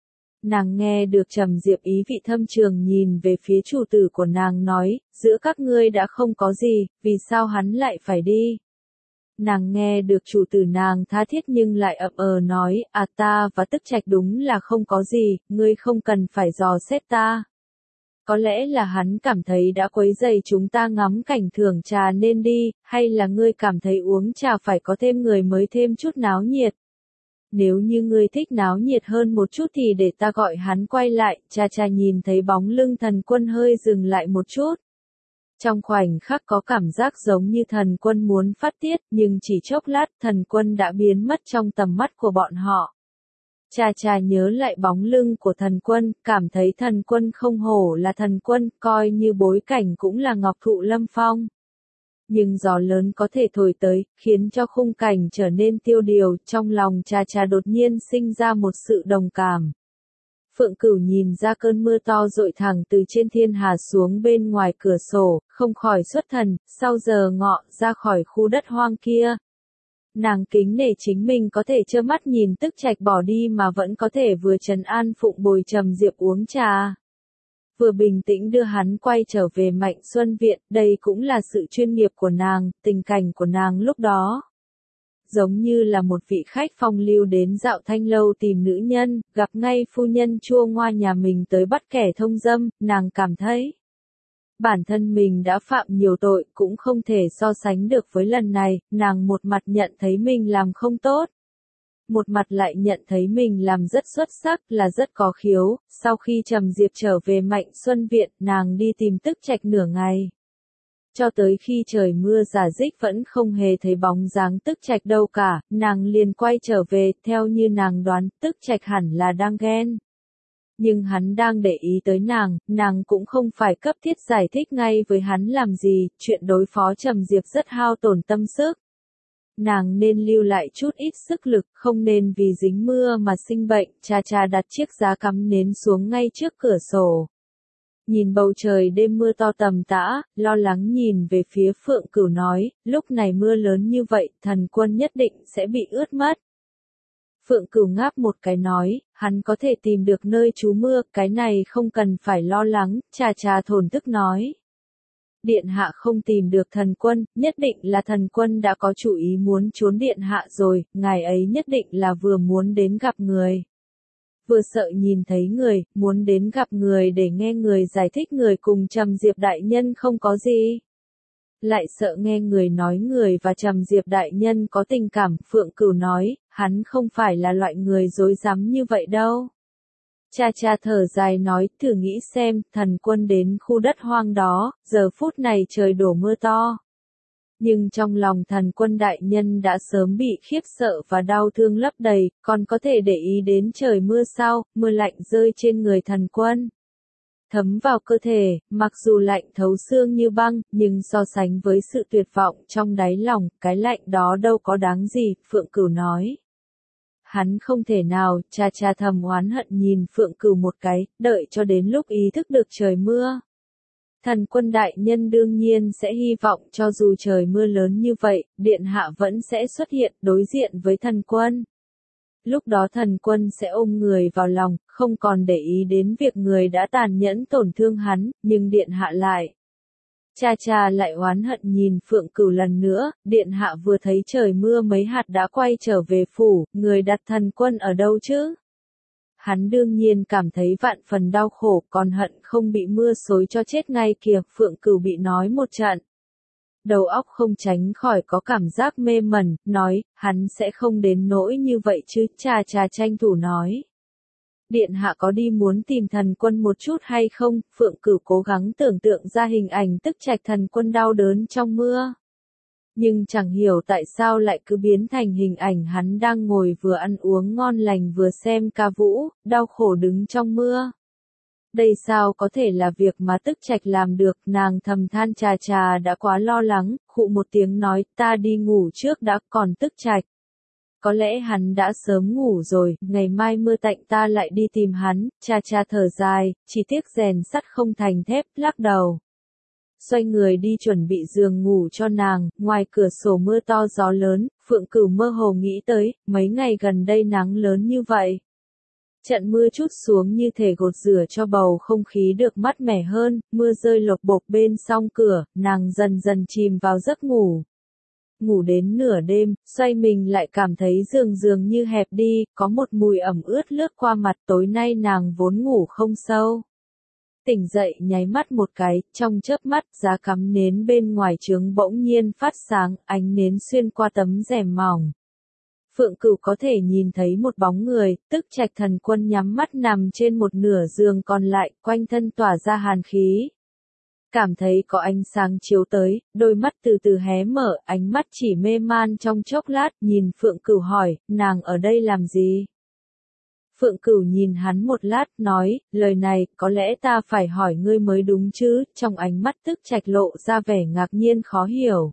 Nàng nghe được Trầm Diệp ý vị thâm trường nhìn về phía chủ tử của nàng nói, giữa các ngươi đã không có gì, vì sao hắn lại phải đi? Nàng nghe được chủ tử nàng tha thiết nhưng lại ậm ờ nói, à ta và Tức Trạch đúng là không có gì, ngươi không cần phải dò xét ta. Có lẽ là hắn cảm thấy đã quấy rầy chúng ta ngắm cảnh thưởng trà nên đi, hay là ngươi cảm thấy uống trà phải có thêm người mới thêm chút náo nhiệt. Nếu như ngươi thích náo nhiệt hơn một chút thì để ta gọi hắn quay lại, trà trà nhìn thấy bóng lưng thần quân hơi dừng lại một chút. Trong khoảnh khắc có cảm giác giống như thần quân muốn phát tiết, nhưng chỉ chốc lát thần quân đã biến mất trong tầm mắt của bọn họ. Trà trà nhớ lại bóng lưng của thần quân, cảm thấy thần quân không hổ là thần quân, coi như bối cảnh cũng là ngọc thụ lâm phong. Nhưng gió lớn có thể thổi tới, khiến cho khung cảnh trở nên tiêu điều, trong lòng trà trà đột nhiên sinh ra một sự đồng cảm. Phượng Cửu nhìn ra cơn mưa to dội thẳng từ trên thiên hà xuống bên ngoài cửa sổ, không khỏi xuất thần, sau giờ ngọ ra khỏi khu đất hoang kia. Nàng kính nể chính mình có thể trơ mắt nhìn Tức Trạch bỏ đi mà vẫn có thể vừa trấn an Phụng Bồi Trầm Diệp uống trà. Vừa bình tĩnh đưa hắn quay trở về Mạnh Xuân Viện, đây cũng là sự chuyên nghiệp của nàng, tình cảnh của nàng lúc đó. Giống như là một vị khách phong lưu đến dạo thanh lâu tìm nữ nhân, gặp ngay phu nhân chua ngoa nhà mình tới bắt kẻ thông dâm, nàng cảm thấy bản thân mình đã phạm nhiều tội, cũng không thể so sánh được với lần này, nàng một mặt nhận thấy mình làm không tốt. Một mặt lại nhận thấy mình làm rất xuất sắc, là rất có khiếu. Sau khi Trầm Diệp trở về Mạnh Xuân Viện, nàng đi tìm Tức Trạch nửa ngày. Cho tới khi trời mưa rả rích vẫn không hề thấy bóng dáng Tức Trạch đâu cả, nàng liền quay trở về, theo như nàng đoán, Tức Trạch hẳn là đang ghen. Nhưng hắn đang để ý tới nàng, nàng cũng không phải cấp thiết giải thích ngay với hắn làm gì, chuyện đối phó Trầm Diệp rất hao tổn tâm sức. Nàng nên lưu lại chút ít sức lực, không nên vì dính mưa mà sinh bệnh, trà trà đặt chiếc giá cắm nến xuống ngay trước cửa sổ. Nhìn bầu trời đêm mưa to tầm tã, lo lắng nhìn về phía Phượng Cửu nói, lúc này mưa lớn như vậy, thần quân nhất định sẽ bị ướt mất. Phượng Cửu ngáp một cái nói, hắn có thể tìm được nơi trú mưa, cái này không cần phải lo lắng, trà trà thổn thức nói. Điện hạ không tìm được thần quân, nhất định là thần quân đã có chủ ý muốn trốn điện hạ rồi, ngài ấy nhất định là vừa muốn đến gặp người. Vừa sợ nhìn thấy người, muốn đến gặp người để nghe người giải thích người cùng Trầm Diệp đại nhân không có gì. Lại sợ nghe người nói người và Trầm Diệp đại nhân có tình cảm, Phượng Cửu nói, hắn không phải là loại người dối rắm như vậy đâu. Cha cha thở dài nói, thử nghĩ xem, thần quân đến khu đất hoang đó, giờ phút này trời đổ mưa to. Nhưng trong lòng thần quân đại nhân đã sớm bị khiếp sợ và đau thương lấp đầy, còn có thể để ý đến trời mưa sao, mưa lạnh rơi trên người thần quân. Thấm vào cơ thể, mặc dù lạnh thấu xương như băng, nhưng so sánh với sự tuyệt vọng trong đáy lòng, cái lạnh đó đâu có đáng gì, Phượng Cửu nói. Hắn không thể nào, cha cha thầm oán hận nhìn Phượng Cửu một cái, đợi cho đến lúc ý thức được trời mưa. Thần quân đại nhân đương nhiên sẽ hy vọng cho dù trời mưa lớn như vậy, điện hạ vẫn sẽ xuất hiện đối diện với thần quân. Lúc đó thần quân sẽ ôm người vào lòng, không còn để ý đến việc người đã tàn nhẫn tổn thương hắn, nhưng điện hạ lại. Cha cha lại oán hận nhìn Phượng Cửu lần nữa, điện hạ vừa thấy trời mưa mấy hạt đã quay trở về phủ, người đặt thần quân ở đâu chứ? Hắn đương nhiên cảm thấy vạn phần đau khổ, còn hận không bị mưa xối cho chết ngay kìa. Phượng Cửu bị nói một trận. Đầu óc không tránh khỏi có cảm giác mê mẩn, nói, hắn sẽ không đến nỗi như vậy chứ. Cha cha tranh thủ nói. Điện hạ có đi muốn tìm thần quân một chút hay không? Phượng Cửu cố gắng tưởng tượng ra hình ảnh Tức Trạch thần quân đau đớn trong mưa. Nhưng chẳng hiểu tại sao lại cứ biến thành hình ảnh hắn đang ngồi vừa ăn uống ngon lành vừa xem ca vũ, đau khổ đứng trong mưa. Đây sao có thể là việc mà Tức Trạch làm được, nàng thầm than trà trà đã quá lo lắng, khụ một tiếng nói, ta đi ngủ trước đã, còn Tức Trạch. Có lẽ hắn đã sớm ngủ rồi, ngày mai mưa tạnh ta lại đi tìm hắn. Cha cha thở dài, chỉ tiếc rèn sắt không thành thép, lắc đầu. Xoay người đi chuẩn bị giường ngủ cho nàng, ngoài cửa sổ mưa to gió lớn, Phượng Cửu mơ hồ nghĩ tới, mấy ngày gần đây nắng lớn như vậy. Trận mưa trút xuống như thể gột rửa cho bầu không khí được mát mẻ hơn, mưa rơi lộc bộc bên song cửa, nàng dần dần chìm vào giấc ngủ. Ngủ đến nửa đêm, xoay mình lại cảm thấy giường giường như hẹp đi, có một mùi ẩm ướt lướt qua mặt, tối nay nàng vốn ngủ không sâu. Tỉnh dậy nháy mắt một cái, trong chớp mắt, giá cắm nến bên ngoài trướng bỗng nhiên phát sáng, ánh nến xuyên qua tấm rèm mỏng. Phượng Cửu có thể nhìn thấy một bóng người, Tức Trạch thần quân nhắm mắt nằm trên một nửa giường còn lại, quanh thân tỏa ra hàn khí. Cảm thấy có ánh sáng chiếu tới, đôi mắt từ từ hé mở, ánh mắt chỉ mê man trong chốc lát, nhìn Phượng Cửu hỏi, nàng ở đây làm gì? Phượng Cửu nhìn hắn một lát, nói, lời này, có lẽ ta phải hỏi ngươi mới đúng chứ, trong ánh mắt Tức Trạch lộ ra vẻ ngạc nhiên khó hiểu.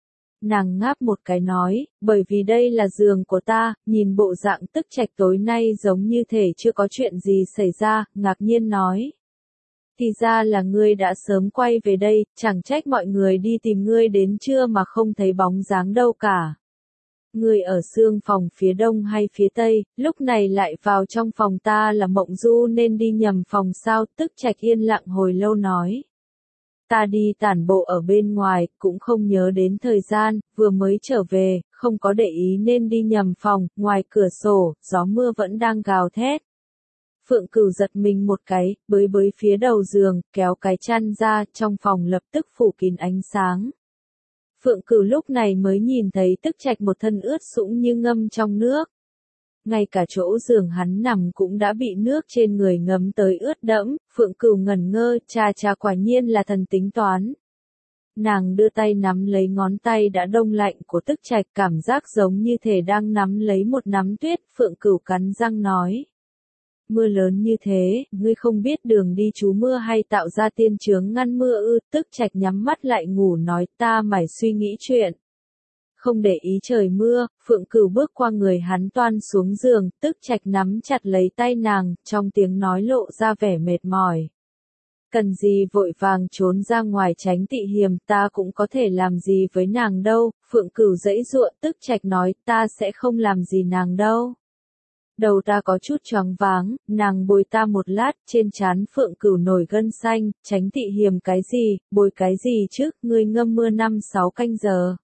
Nàng ngáp một cái nói, bởi vì đây là giường của ta, nhìn bộ dạng Tức Trạch tối nay giống như thể chưa có chuyện gì xảy ra, ngạc nhiên nói. Thì ra là ngươi đã sớm quay về đây, chẳng trách mọi người đi tìm ngươi đến trưa mà không thấy bóng dáng đâu cả. Ngươi ở xương phòng phía đông hay phía tây, lúc này lại vào trong phòng ta là Mộng Du nên đi nhầm phòng sao? Tức Trạch yên lặng hồi lâu nói. Ta đi tản bộ ở bên ngoài, cũng không nhớ đến thời gian, vừa mới trở về, không có để ý nên đi nhầm phòng, ngoài cửa sổ, gió mưa vẫn đang gào thét. Phượng Cửu giật mình một cái, bới bới phía đầu giường, kéo cái chăn ra, trong phòng lập tức phủ kín ánh sáng. Phượng Cửu lúc này mới nhìn thấy Tức Trạch một thân ướt sũng như ngâm trong nước. Ngay cả chỗ giường hắn nằm cũng đã bị nước trên người ngấm tới ướt đẫm, Phượng Cửu ngẩn ngơ, cha cha quả nhiên là thần tính toán. Nàng đưa tay nắm lấy ngón tay đã đông lạnh của Tức Trạch, cảm giác giống như thể đang nắm lấy một nắm tuyết. Phượng Cửu cắn răng nói. Mưa lớn như thế, ngươi không biết đường đi trú mưa hay tạo ra tiên chướng ngăn mưa ư? Tức Trạch nhắm mắt lại ngủ nói, ta mải suy nghĩ chuyện. Không để ý trời mưa, Phượng Cửu bước qua người hắn toan xuống giường, Tức Trạch nắm chặt lấy tay nàng, trong tiếng nói lộ ra vẻ mệt mỏi. Cần gì vội vàng trốn ra ngoài tránh tị hiềm, ta cũng có thể làm gì với nàng đâu. Phượng Cửu giãy giụa, Tức Trạch nói, ta sẽ không làm gì nàng đâu. Đầu ta có chút choáng váng, nàng bồi ta một lát, trên trán Phượng Cửu nổi gân xanh, tránh tị hiềm cái gì, bồi cái gì chứ, ngươi ngâm mưa năm sáu canh giờ.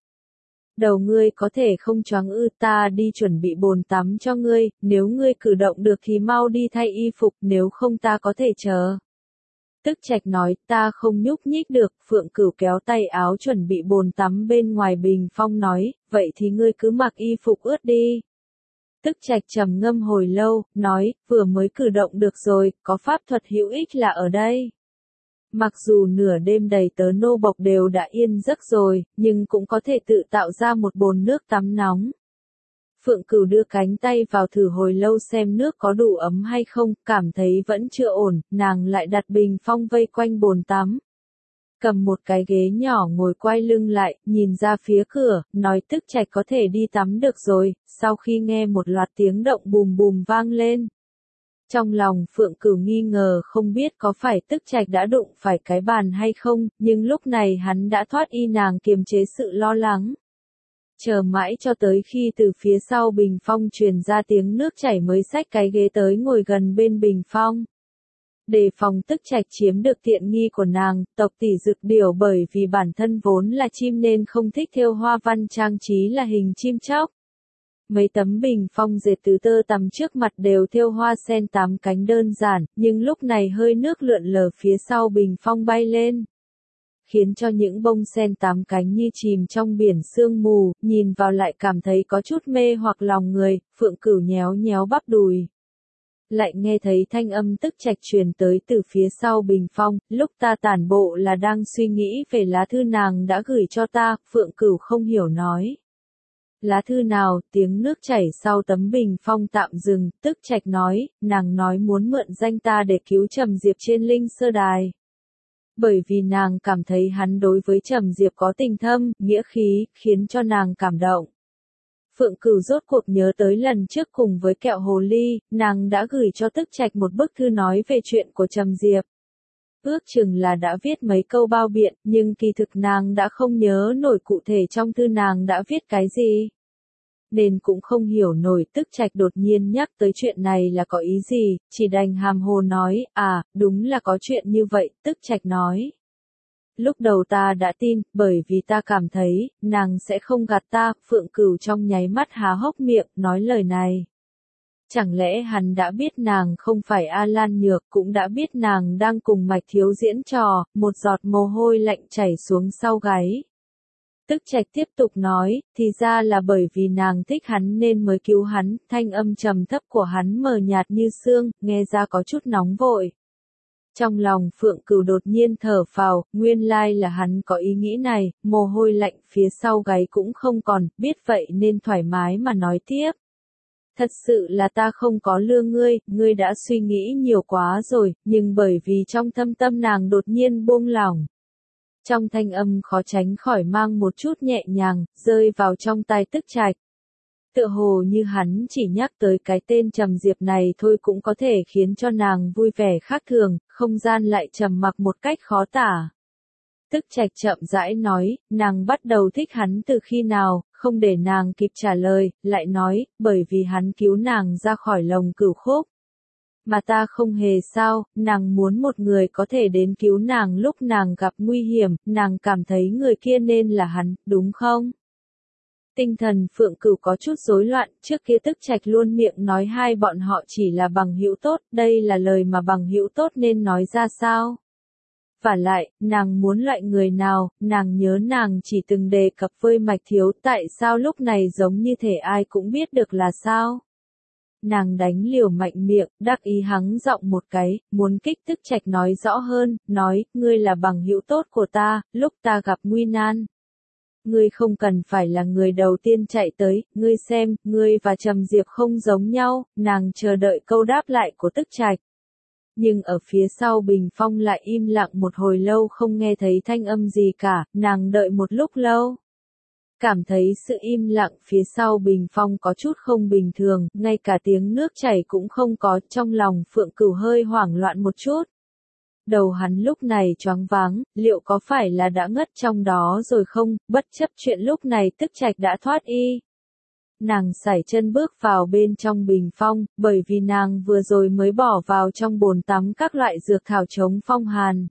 Đầu ngươi có thể không choáng ư? Ta đi chuẩn bị bồn tắm cho ngươi, nếu ngươi cử động được thì mau đi thay y phục, nếu không ta có thể chờ. Tức Trạch nói, ta không nhúc nhích được. Phượng Cửu kéo tay áo chuẩn bị bồn tắm bên ngoài bình phong nói, vậy thì ngươi cứ mặc y phục ướt đi. Tức Trạch trầm ngâm hồi lâu, nói, vừa mới cử động được rồi, có pháp thuật hữu ích là ở đây. Mặc dù nửa đêm đầy tớ nô bộc đều đã yên giấc rồi, nhưng cũng có thể tự tạo ra một bồn nước tắm nóng. Phượng Cửu đưa cánh tay vào thử hồi lâu xem nước có đủ ấm hay không, cảm thấy vẫn chưa ổn, nàng lại đặt bình phong vây quanh bồn tắm. Cầm một cái ghế nhỏ ngồi quay lưng lại, nhìn ra phía cửa, nói Tức Trạch có thể đi tắm được rồi, sau khi nghe một loạt tiếng động bùm bùm vang lên. Trong lòng Phượng Cửu nghi ngờ không biết có phải Tức Trạch đã đụng phải cái bàn hay không, nhưng lúc này hắn đã thoát y nàng kiềm chế sự lo lắng. Chờ mãi cho tới khi từ phía sau bình phong truyền ra tiếng nước chảy mới xách cái ghế tới ngồi gần bên bình phong. Đề phòng Tức Trạch chiếm được tiện nghi của nàng, tộc tỷ Dực Điểu bởi vì bản thân vốn là chim nên không thích thêu hoa văn trang trí là hình chim chóc. Mấy tấm bình phong dệt từ tơ tằm trước mặt đều thêu hoa sen tám cánh đơn giản, nhưng lúc này hơi nước lượn lờ phía sau bình phong bay lên, khiến cho những bông sen tám cánh như chìm trong biển sương mù, nhìn vào lại cảm thấy có chút mê hoặc lòng người. Phượng Cửu nhéo nhéo bắp đùi, lại nghe thấy thanh âm Tức Trạch truyền tới từ phía sau bình phong, lúc ta tản bộ là đang suy nghĩ về lá thư nàng đã gửi cho ta. Phượng Cửu không hiểu nói. Lá thư nào? Tiếng nước chảy sau tấm bình phong tạm dừng, Tức Trạch nói, nàng nói muốn mượn danh ta để cứu Trầm Diệp trên Linh Sơ Đài. Bởi vì nàng cảm thấy hắn đối với Trầm Diệp có tình thâm, nghĩa khí, khiến cho nàng cảm động. Phượng Cửu rốt cuộc nhớ tới lần trước cùng với kẹo hồ ly, nàng đã gửi cho Tức Trạch một bức thư nói về chuyện của Trầm Diệp. Ước chừng là đã viết mấy câu bao biện, nhưng kỳ thực nàng đã không nhớ nổi cụ thể trong thư nàng đã viết cái gì. Nên cũng không hiểu nổi Tức Trạch đột nhiên nhắc tới chuyện này là có ý gì, chỉ đành hàm hồ nói, à, đúng là có chuyện như vậy. Tức Trạch nói. Lúc đầu ta đã tin, bởi vì ta cảm thấy, nàng sẽ không gạt ta. Phượng Cửu trong nháy mắt há hốc miệng, nói lời này. Chẳng lẽ hắn đã biết nàng không phải A Lan Nhược, cũng đã biết nàng đang cùng Mạch Thiếu diễn trò, một giọt mồ hôi lạnh chảy xuống sau gáy. Tức Trạch tiếp tục nói, thì ra là bởi vì nàng thích hắn nên mới cứu hắn. Thanh âm trầm thấp của hắn mờ nhạt như sương, nghe ra có chút nóng vội. Trong lòng Phượng Cửu đột nhiên thở phào, nguyên lai là hắn có ý nghĩ này, mồ hôi lạnh phía sau gáy cũng không còn, biết vậy nên thoải mái mà nói tiếp. Thật sự là ta không có lừa ngươi, ngươi đã suy nghĩ nhiều quá rồi, nhưng bởi vì trong thâm tâm nàng đột nhiên buông lỏng. Trong thanh âm khó tránh khỏi mang một chút nhẹ nhàng, rơi vào trong tai Tức Trạch. Tựa hồ như hắn chỉ nhắc tới cái tên Trầm Diệp này thôi cũng có thể khiến cho nàng vui vẻ khác thường, không gian lại trầm mặc một cách khó tả. Tức Trạch chậm rãi nói, nàng bắt đầu thích hắn từ khi nào, không để nàng kịp trả lời, lại nói, bởi vì hắn cứu nàng ra khỏi lồng cửu khúc. Mà ta không hề sao, nàng muốn một người có thể đến cứu nàng lúc nàng gặp nguy hiểm, nàng cảm thấy người kia nên là hắn, đúng không? Tinh thần Phượng Cửu có chút rối loạn, trước kia Tức Trạch luôn miệng nói hai bọn họ chỉ là bằng hữu tốt, đây là lời mà bằng hữu tốt nên nói ra sao? Vả lại, nàng muốn loại người nào, nàng nhớ nàng chỉ từng đề cập với Mạch Thiếu, tại sao lúc này giống như thể ai cũng biết được là sao? Nàng đánh liều mạnh miệng, đắc ý hắng giọng một cái, muốn kích Tức Trạch nói rõ hơn, nói, ngươi là bằng hữu tốt của ta, lúc ta gặp nguy nan. Ngươi không cần phải là người đầu tiên chạy tới, ngươi xem, ngươi và Trầm Diệp không giống nhau. Nàng chờ đợi câu đáp lại của Tức Trạch. Nhưng ở phía sau bình phong lại im lặng một hồi lâu không nghe thấy thanh âm gì cả, nàng đợi một lúc lâu. Cảm thấy sự im lặng phía sau bình phong có chút không bình thường, ngay cả tiếng nước chảy cũng không có, trong lòng Phượng Cửu hơi hoảng loạn một chút. Đầu hắn lúc này choáng váng, liệu có phải là đã ngất trong đó rồi không, bất chấp chuyện lúc này Tức Trạch đã thoát y. Nàng sải chân bước vào bên trong bình phong, bởi vì nàng vừa rồi mới bỏ vào trong bồn tắm các loại dược thảo chống phong hàn.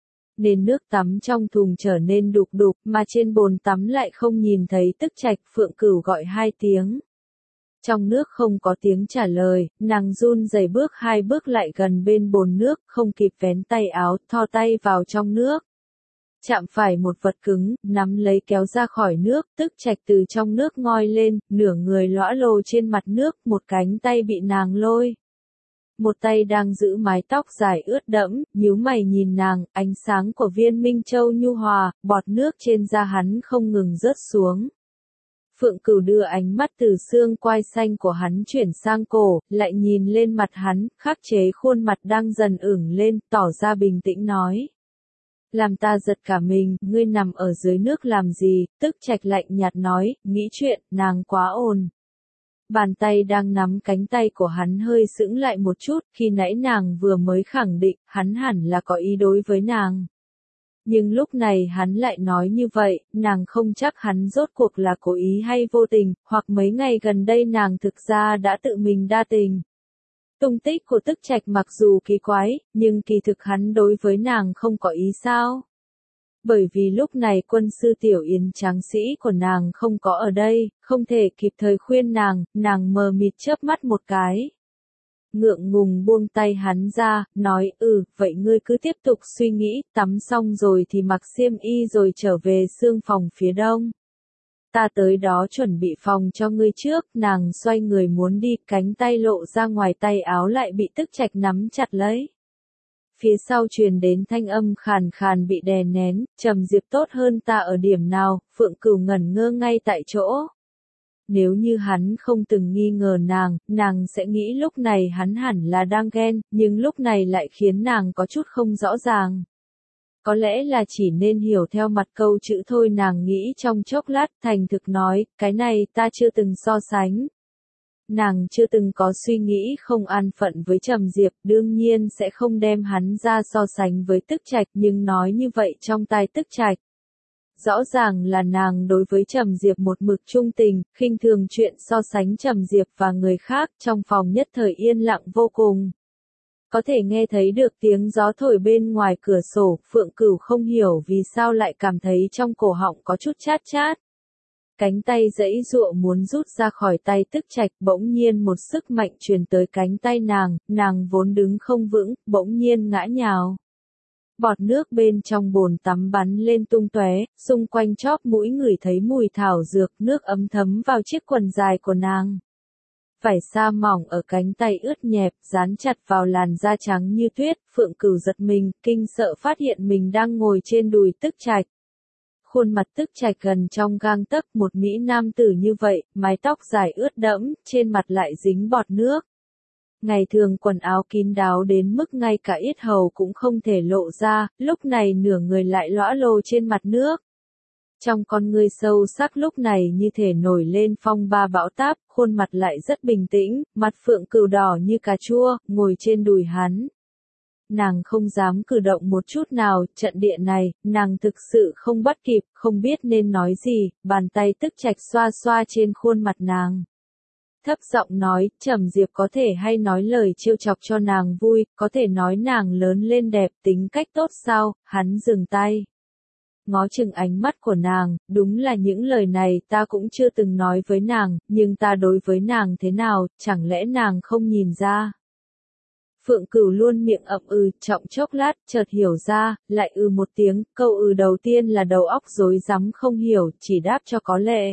Nên nước tắm trong thùng trở nên đục đục, mà trên bồn tắm lại không nhìn thấy Tức Trạch. Phượng Cửu gọi hai tiếng. Trong nước không có tiếng trả lời, nàng run rẩy bước hai bước lại gần bên bồn nước, không kịp vén tay áo, thò tay vào trong nước. Chạm phải một vật cứng, nắm lấy kéo ra khỏi nước, Tức Trạch từ trong nước ngoi lên, nửa người lõa lồ trên mặt nước, một cánh tay bị nàng lôi. Một tay đang giữ mái tóc dài ướt đẫm, nhíu mày nhìn nàng, ánh sáng của viên minh châu nhu hòa, bọt nước trên da hắn không ngừng rớt xuống. Phượng Cửu đưa ánh mắt từ xương quai xanh của hắn chuyển sang cổ, lại nhìn lên mặt hắn, khắc chế khuôn mặt đang dần ửng lên, tỏ ra bình tĩnh nói. Làm ta giật cả mình, ngươi nằm ở dưới nước làm gì? Tức Trạch lạnh nhạt nói, nghĩ chuyện, nàng quá ồn. Bàn tay đang nắm cánh tay của hắn hơi sững lại một chút, khi nãy nàng vừa mới khẳng định, hắn hẳn là có ý đối với nàng. Nhưng lúc này hắn lại nói như vậy, nàng không chắc hắn rốt cuộc là cố ý hay vô tình, hoặc mấy ngày gần đây nàng thực ra đã tự mình đa tình. Tung tích của Tức Trạch mặc dù kỳ quái, nhưng kỳ thực hắn đối với nàng không có ý sao. Bởi vì lúc này quân sư Tiểu Yến tráng sĩ của nàng không có ở đây, không thể kịp thời khuyên nàng, nàng mờ mịt chớp mắt một cái. Ngượng ngùng buông tay hắn ra, nói, ừ, vậy ngươi cứ tiếp tục suy nghĩ, tắm xong rồi thì mặc xiêm y rồi trở về xương phòng phía đông. Ta tới đó chuẩn bị phòng cho ngươi trước, nàng xoay người muốn đi, cánh tay lộ ra ngoài tay áo lại bị Tức Trạch nắm chặt lấy. Phía sau truyền đến thanh âm khàn khàn bị đè nén, Trầm Diệp tốt hơn ta ở điểm nào, Phượng Cửu ngẩn ngơ ngay tại chỗ. Nếu như hắn không từng nghi ngờ nàng, nàng sẽ nghĩ lúc này hắn hẳn là đang ghen, nhưng lúc này lại khiến nàng có chút không rõ ràng. Có lẽ là chỉ nên hiểu theo mặt câu chữ thôi, nàng nghĩ trong chốc lát, thành thực nói, cái này ta chưa từng so sánh. Nàng chưa từng có suy nghĩ không an phận với Trầm Diệp, đương nhiên sẽ không đem hắn ra so sánh với Tức Trạch, nhưng nói như vậy trong tai Tức Trạch. Rõ ràng là nàng đối với Trầm Diệp một mực trung tình, khinh thường chuyện so sánh Trầm Diệp và người khác, trong phòng nhất thời yên lặng vô cùng. Có thể nghe thấy được tiếng gió thổi bên ngoài cửa sổ, Phượng Cửu không hiểu vì sao lại cảm thấy trong cổ họng có chút chát chát. Cánh tay giãy giụa muốn rút ra khỏi tay Tức Trạch, bỗng nhiên một sức mạnh truyền tới cánh tay nàng, nàng vốn đứng không vững, bỗng nhiên ngã nhào. Bọt nước bên trong bồn tắm bắn lên tung tóe, xung quanh chóp mũi ngửi thấy mùi thảo dược, nước ấm thấm vào chiếc quần dài của nàng. Vải sa mỏng ở cánh tay ướt nhẹp, dán chặt vào làn da trắng như tuyết, Phượng Cửu giật mình, kinh sợ phát hiện mình đang ngồi trên đùi Tức Trạch. Khuôn mặt Tức Trạch gần trong gang tấc, một mỹ nam tử như vậy, mái tóc dài ướt đẫm, trên mặt lại dính bọt nước. Ngày thường quần áo kín đáo đến mức ngay cả yết hầu cũng không thể lộ ra, lúc này nửa người lại lõa lồ trên mặt nước. Trong con ngươi sâu sắc lúc này như thể nổi lên phong ba bão táp, khuôn mặt lại rất bình tĩnh, mặt Phượng Cửu đỏ như cà chua, ngồi trên đùi hắn. Nàng không dám cử động một chút nào, trận địa này, nàng thực sự không bắt kịp, không biết nên nói gì, bàn tay Tức Trạch xoa xoa trên khuôn mặt nàng. Thấp giọng nói, Trầm Diệp có thể hay nói lời trêu chọc cho nàng vui, có thể nói nàng lớn lên đẹp, tính cách tốt sao, hắn dừng tay. Ngó chừng ánh mắt của nàng, đúng là những lời này ta cũng chưa từng nói với nàng, nhưng ta đối với nàng thế nào, chẳng lẽ nàng không nhìn ra. Phượng Cửu luôn miệng ậm ừ, trọng chốc lát, chợt hiểu ra, lại ừ một tiếng, câu ừ đầu tiên là đầu óc rối rắm không hiểu, chỉ đáp cho có lệ.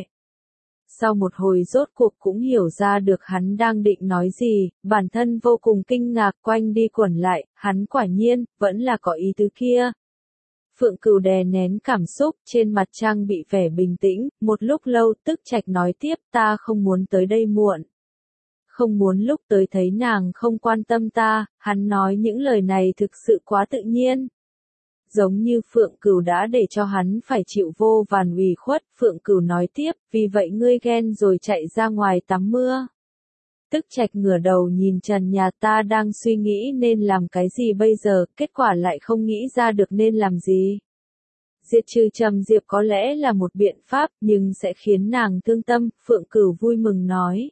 Sau một hồi rốt cuộc cũng hiểu ra được hắn đang định nói gì, bản thân vô cùng kinh ngạc quanh đi quẩn lại, hắn quả nhiên, vẫn là có ý tứ kia. Phượng Cửu đè nén cảm xúc, trên mặt trang bị vẻ bình tĩnh, một lúc lâu Tức Trạch nói tiếp, ta không muốn tới đây muộn. Không muốn lúc tới thấy nàng không quan tâm ta, hắn nói những lời này thực sự quá tự nhiên. Giống như Phượng Cửu đã để cho hắn phải chịu vô vàn ủy khuất, Phượng Cửu nói tiếp, vì vậy ngươi ghen rồi chạy ra ngoài tắm mưa. Tức Trạch ngửa đầu nhìn trần nhà, ta đang suy nghĩ nên làm cái gì bây giờ, kết quả lại không nghĩ ra được nên làm gì. Diệt trừ Trầm Diệp có lẽ là một biện pháp, nhưng sẽ khiến nàng thương tâm, Phượng Cửu vui mừng nói.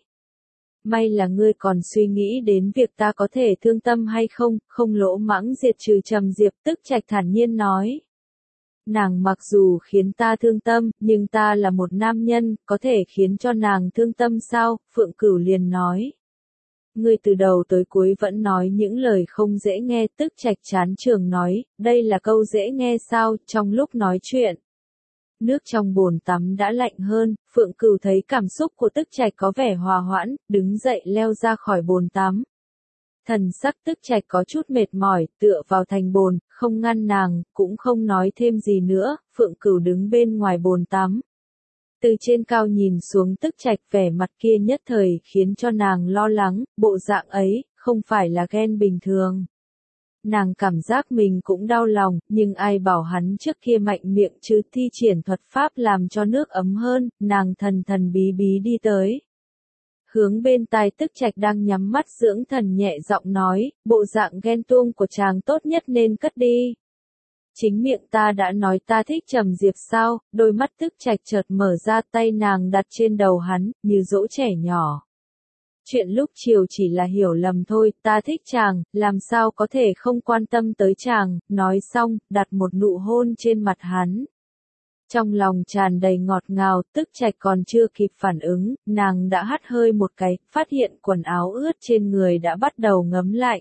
May là ngươi còn suy nghĩ đến việc ta có thể thương tâm hay không, không lỗ mãng diệt trừ Trầm Diệp, Tức Trạch thản nhiên nói. Nàng mặc dù khiến ta thương tâm, nhưng ta là một nam nhân, có thể khiến cho nàng thương tâm sao, Phượng Cửu liền nói. Ngươi từ đầu tới cuối vẫn nói những lời không dễ nghe, Tức Trạch chán trường nói, đây là câu dễ nghe sao, trong lúc nói chuyện. Nước trong bồn tắm đã lạnh hơn, Phượng Cửu thấy cảm xúc của Tức Trạch có vẻ hòa hoãn, đứng dậy leo ra khỏi bồn tắm. Thần sắc Tức Trạch có chút mệt mỏi, tựa vào thành bồn, không ngăn nàng, cũng không nói thêm gì nữa, Phượng Cửu đứng bên ngoài bồn tắm. Từ trên cao nhìn xuống Tức Trạch, vẻ mặt kia nhất thời khiến cho nàng lo lắng, bộ dạng ấy, không phải là ghen bình thường. Nàng cảm giác mình cũng đau lòng, nhưng ai bảo hắn trước kia mạnh miệng chứ, thi triển thuật pháp làm cho nước ấm hơn, nàng thần thần bí bí đi tới. hướng bên tai Tức Trạch đang nhắm mắt dưỡng thần nhẹ giọng nói, bộ dạng ghen tuông của chàng tốt nhất nên cất đi. Chính miệng ta đã nói ta thích Trầm Diệp sao, đôi mắt Tức Trạch chợt mở ra, tay nàng đặt trên đầu hắn, như dỗ trẻ nhỏ. Chuyện lúc chiều chỉ là hiểu lầm thôi, ta thích chàng, làm sao có thể không quan tâm tới chàng, nói xong, đặt một nụ hôn trên mặt hắn. Trong lòng tràn đầy ngọt ngào, Tức Trạch còn chưa kịp phản ứng, nàng đã hắt hơi một cái, phát hiện quần áo ướt trên người đã bắt đầu ngấm lạnh.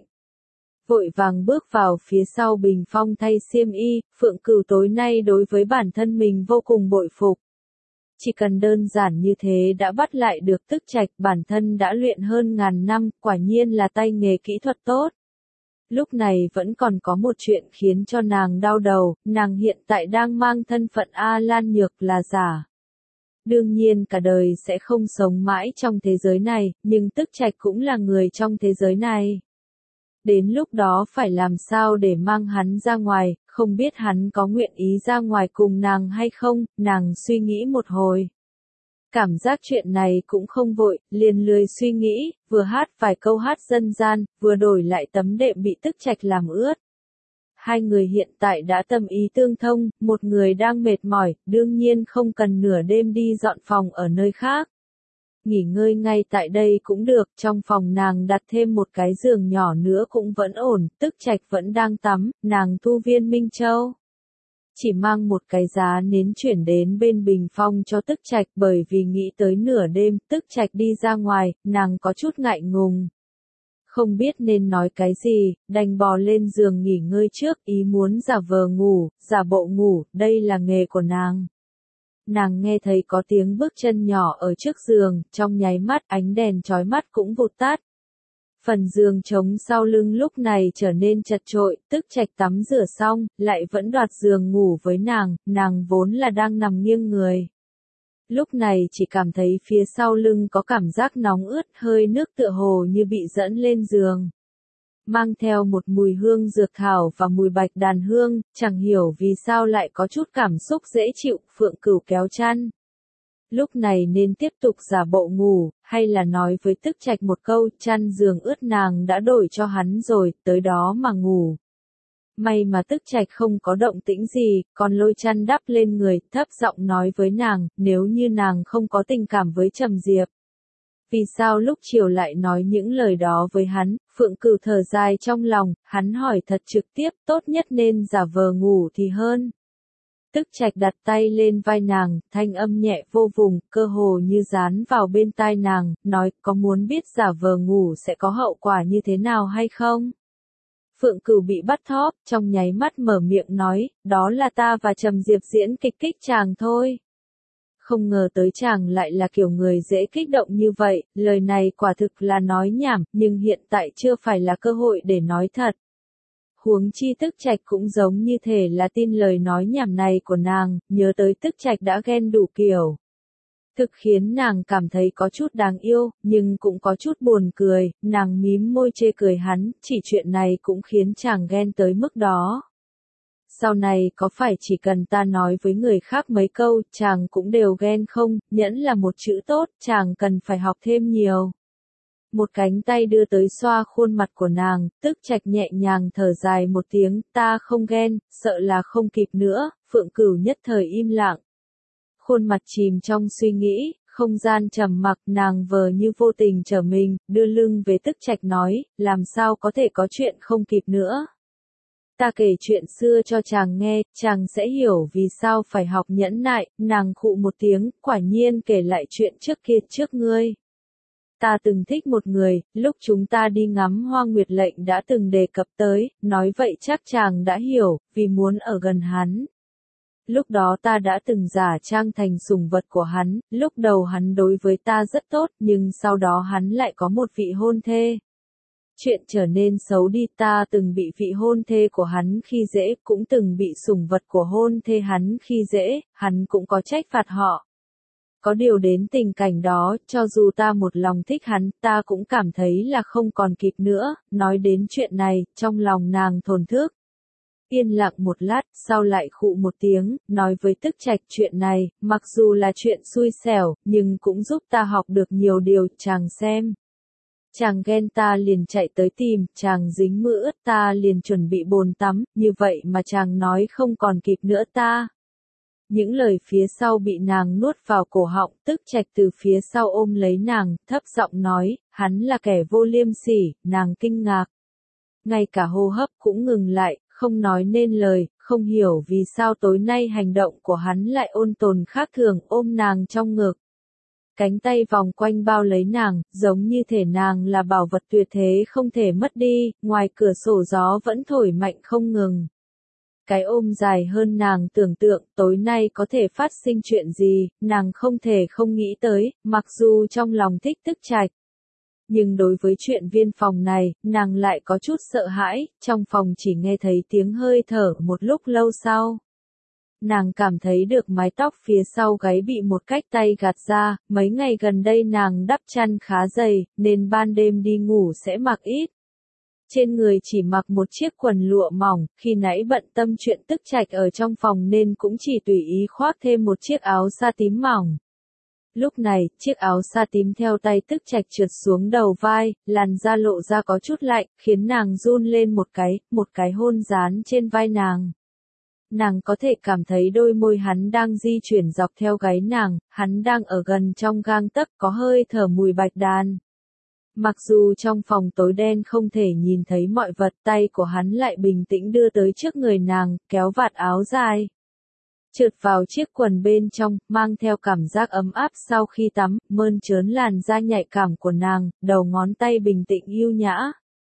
Vội vàng bước vào phía sau bình phong thay xiêm y, Phượng Cửu tối nay đối với bản thân mình vô cùng bội phục. Chỉ cần đơn giản như thế đã bắt lại được Tức Trạch, bản thân đã luyện hơn ngàn năm, quả nhiên là tay nghề kỹ thuật tốt. Lúc này vẫn còn có một chuyện khiến cho nàng đau đầu, nàng hiện tại đang mang thân phận A Lan Nhược là giả. Đương nhiên cả đời sẽ không sống mãi trong thế giới này, nhưng Tức Trạch cũng là người trong thế giới này. Đến lúc đó phải làm sao để mang hắn ra ngoài, không biết hắn có nguyện ý ra ngoài cùng nàng hay không, nàng suy nghĩ một hồi. Cảm giác chuyện này cũng không vội, liền lười suy nghĩ, vừa hát vài câu hát dân gian, vừa đổi lại tấm đệm bị Tức Trạch làm ướt. Hai người hiện tại đã tâm ý tương thông, một người đang mệt mỏi, đương nhiên không cần nửa đêm đi dọn phòng ở nơi khác. Nghỉ ngơi ngay tại đây cũng được, trong phòng nàng đặt thêm một cái giường nhỏ nữa cũng vẫn ổn, Tức Trạch vẫn đang tắm, nàng thu viên Minh Châu. Chỉ mang một cái giá nến chuyển đến bên bình phong cho Tức Trạch, bởi vì nghĩ tới nửa đêm, Tức Trạch đi ra ngoài, nàng có chút ngại ngùng. Không biết nên nói cái gì, đành bò lên giường nghỉ ngơi trước, ý muốn giả vờ ngủ, giả bộ ngủ, đây là nghề của nàng. Nàng nghe thấy có tiếng bước chân nhỏ ở trước giường, trong nháy mắt ánh đèn chói mắt cũng vụt tắt. Phần giường trống sau lưng lúc này trở nên chật chội, Tức Trạch tắm rửa xong, lại vẫn đoạt giường ngủ với nàng, nàng vốn là đang nằm nghiêng người. Lúc này chỉ cảm thấy phía sau lưng có cảm giác nóng ướt, hơi nước tựa hồ như bị dẫn lên giường. Mang theo một mùi hương dược thảo và mùi bạch đàn hương, chẳng hiểu vì sao lại có chút cảm xúc dễ chịu, Phượng Cửu kéo chăn. Lúc này nên tiếp tục giả bộ ngủ, hay là nói với Tức Trạch một câu, chăn giường ướt nàng đã đổi cho hắn rồi, tới đó mà ngủ. May mà Tức Trạch không có động tĩnh gì, còn lôi chăn đắp lên người, thấp giọng nói với nàng, nếu như nàng không có tình cảm với Trầm Diệp. Vì sao lúc chiều lại nói những lời đó với hắn, Phượng Cửu thở dài trong lòng, hắn hỏi thật trực tiếp, tốt nhất nên giả vờ ngủ thì hơn. Tức Trạch đặt tay lên vai nàng, thanh âm nhẹ vô vùng, cơ hồ như dán vào bên tai nàng, nói, có muốn biết giả vờ ngủ sẽ có hậu quả như thế nào hay không? Phượng Cửu bị bắt thóp, trong nháy mắt mở miệng nói, đó là ta và Trầm Diệp diễn kịch kích chàng thôi. Không ngờ tới chàng lại là kiểu người dễ kích động như vậy, lời này quả thực là nói nhảm, nhưng hiện tại chưa phải là cơ hội để nói thật. Huống chi Tức Trạch cũng giống như thể là tin lời nói nhảm này của nàng, nhớ tới Tức Trạch đã ghen đủ kiểu. Thực khiến nàng cảm thấy có chút đáng yêu, nhưng cũng có chút buồn cười, nàng mím môi chê cười hắn, chỉ chuyện này cũng khiến chàng ghen tới mức đó. Sau này có phải chỉ cần ta nói với người khác mấy câu, chàng cũng đều ghen không, nhẫn là một chữ tốt, chàng cần phải học thêm nhiều. Một cánh tay đưa tới xoa khuôn mặt của nàng, Tức Trạch nhẹ nhàng thở dài một tiếng, ta không ghen, sợ là không kịp nữa, Phượng Cửu nhất thời im lặng. Khuôn mặt chìm trong suy nghĩ, không gian trầm mặc, nàng vờ như vô tình trở mình, đưa lưng về Tức Trạch nói, làm sao có thể có chuyện không kịp nữa. Ta kể chuyện xưa cho chàng nghe, chàng sẽ hiểu vì sao phải học nhẫn nại, nàng khụ một tiếng, quả nhiên kể lại chuyện trước kia trước ngươi. Ta từng thích một người, lúc chúng ta đi ngắm Hoa Nguyệt Lệnh đã từng đề cập tới, nói vậy chắc chàng đã hiểu, vì muốn ở gần hắn. Lúc đó ta đã từng giả trang thành sủng vật của hắn, lúc đầu hắn đối với ta rất tốt, nhưng sau đó hắn lại có một vị hôn thê. Chuyện trở nên xấu đi, ta từng bị vị hôn thê của hắn khi dễ, cũng từng bị sủng vật của hôn thê hắn khi dễ, hắn cũng có trách phạt họ. Có điều đến tình cảnh đó, cho dù ta một lòng thích hắn, ta cũng cảm thấy là không còn kịp nữa, nói đến chuyện này, trong lòng nàng thổn thức. Yên lặng một lát, sau lại khụ một tiếng, nói với Tức Trạch chuyện này, mặc dù là chuyện xui xẻo, nhưng cũng giúp ta học được nhiều điều, chàng xem. Chàng ghen ta liền chạy tới tìm, chàng dính mưa ướt ta liền chuẩn bị bồn tắm, như vậy mà chàng nói không còn kịp nữa ta. Những lời phía sau bị nàng nuốt vào cổ họng, Tức Trạch từ phía sau ôm lấy nàng, thấp giọng nói, hắn là kẻ vô liêm sỉ, nàng kinh ngạc. Ngay cả hô hấp cũng ngừng lại, không nói nên lời, không hiểu vì sao tối nay hành động của hắn lại ôn tồn khác thường, ôm nàng trong ngực. Cánh tay vòng quanh bao lấy nàng, giống như thể nàng là bảo vật tuyệt thế không thể mất đi, ngoài cửa sổ gió vẫn thổi mạnh không ngừng. Cái ôm dài hơn nàng tưởng tượng, tối nay có thể phát sinh chuyện gì, nàng không thể không nghĩ tới, mặc dù trong lòng thích Tức Trạch. Nhưng đối với chuyện viên phòng này, nàng lại có chút sợ hãi, trong phòng chỉ nghe thấy tiếng hơi thở một lúc lâu sau. Nàng cảm thấy được mái tóc phía sau gáy bị một cách tay gạt ra, mấy ngày gần đây nàng đắp chăn khá dày, nên ban đêm đi ngủ sẽ mặc ít. Trên người chỉ mặc một chiếc quần lụa mỏng, khi nãy bận tâm chuyện Tức Trạch ở trong phòng nên cũng chỉ tùy ý khoác thêm một chiếc áo sa tím mỏng. Lúc này, chiếc áo sa tím theo tay Tức Trạch trượt xuống đầu vai, làn da lộ ra có chút lạnh, khiến nàng run lên một cái, một cái hôn dán trên vai nàng. Nàng có thể cảm thấy đôi môi hắn đang di chuyển dọc theo gáy nàng, hắn đang ở gần trong gang tấc, có hơi thở mùi bạch đàn. Mặc dù trong phòng tối đen không thể nhìn thấy mọi vật, tay của hắn lại bình tĩnh đưa tới trước người nàng, kéo vạt áo dài. Trượt vào chiếc quần bên trong, mang theo cảm giác ấm áp sau khi tắm, mơn trớn làn da nhạy cảm của nàng, đầu ngón tay bình tĩnh yêu nhã.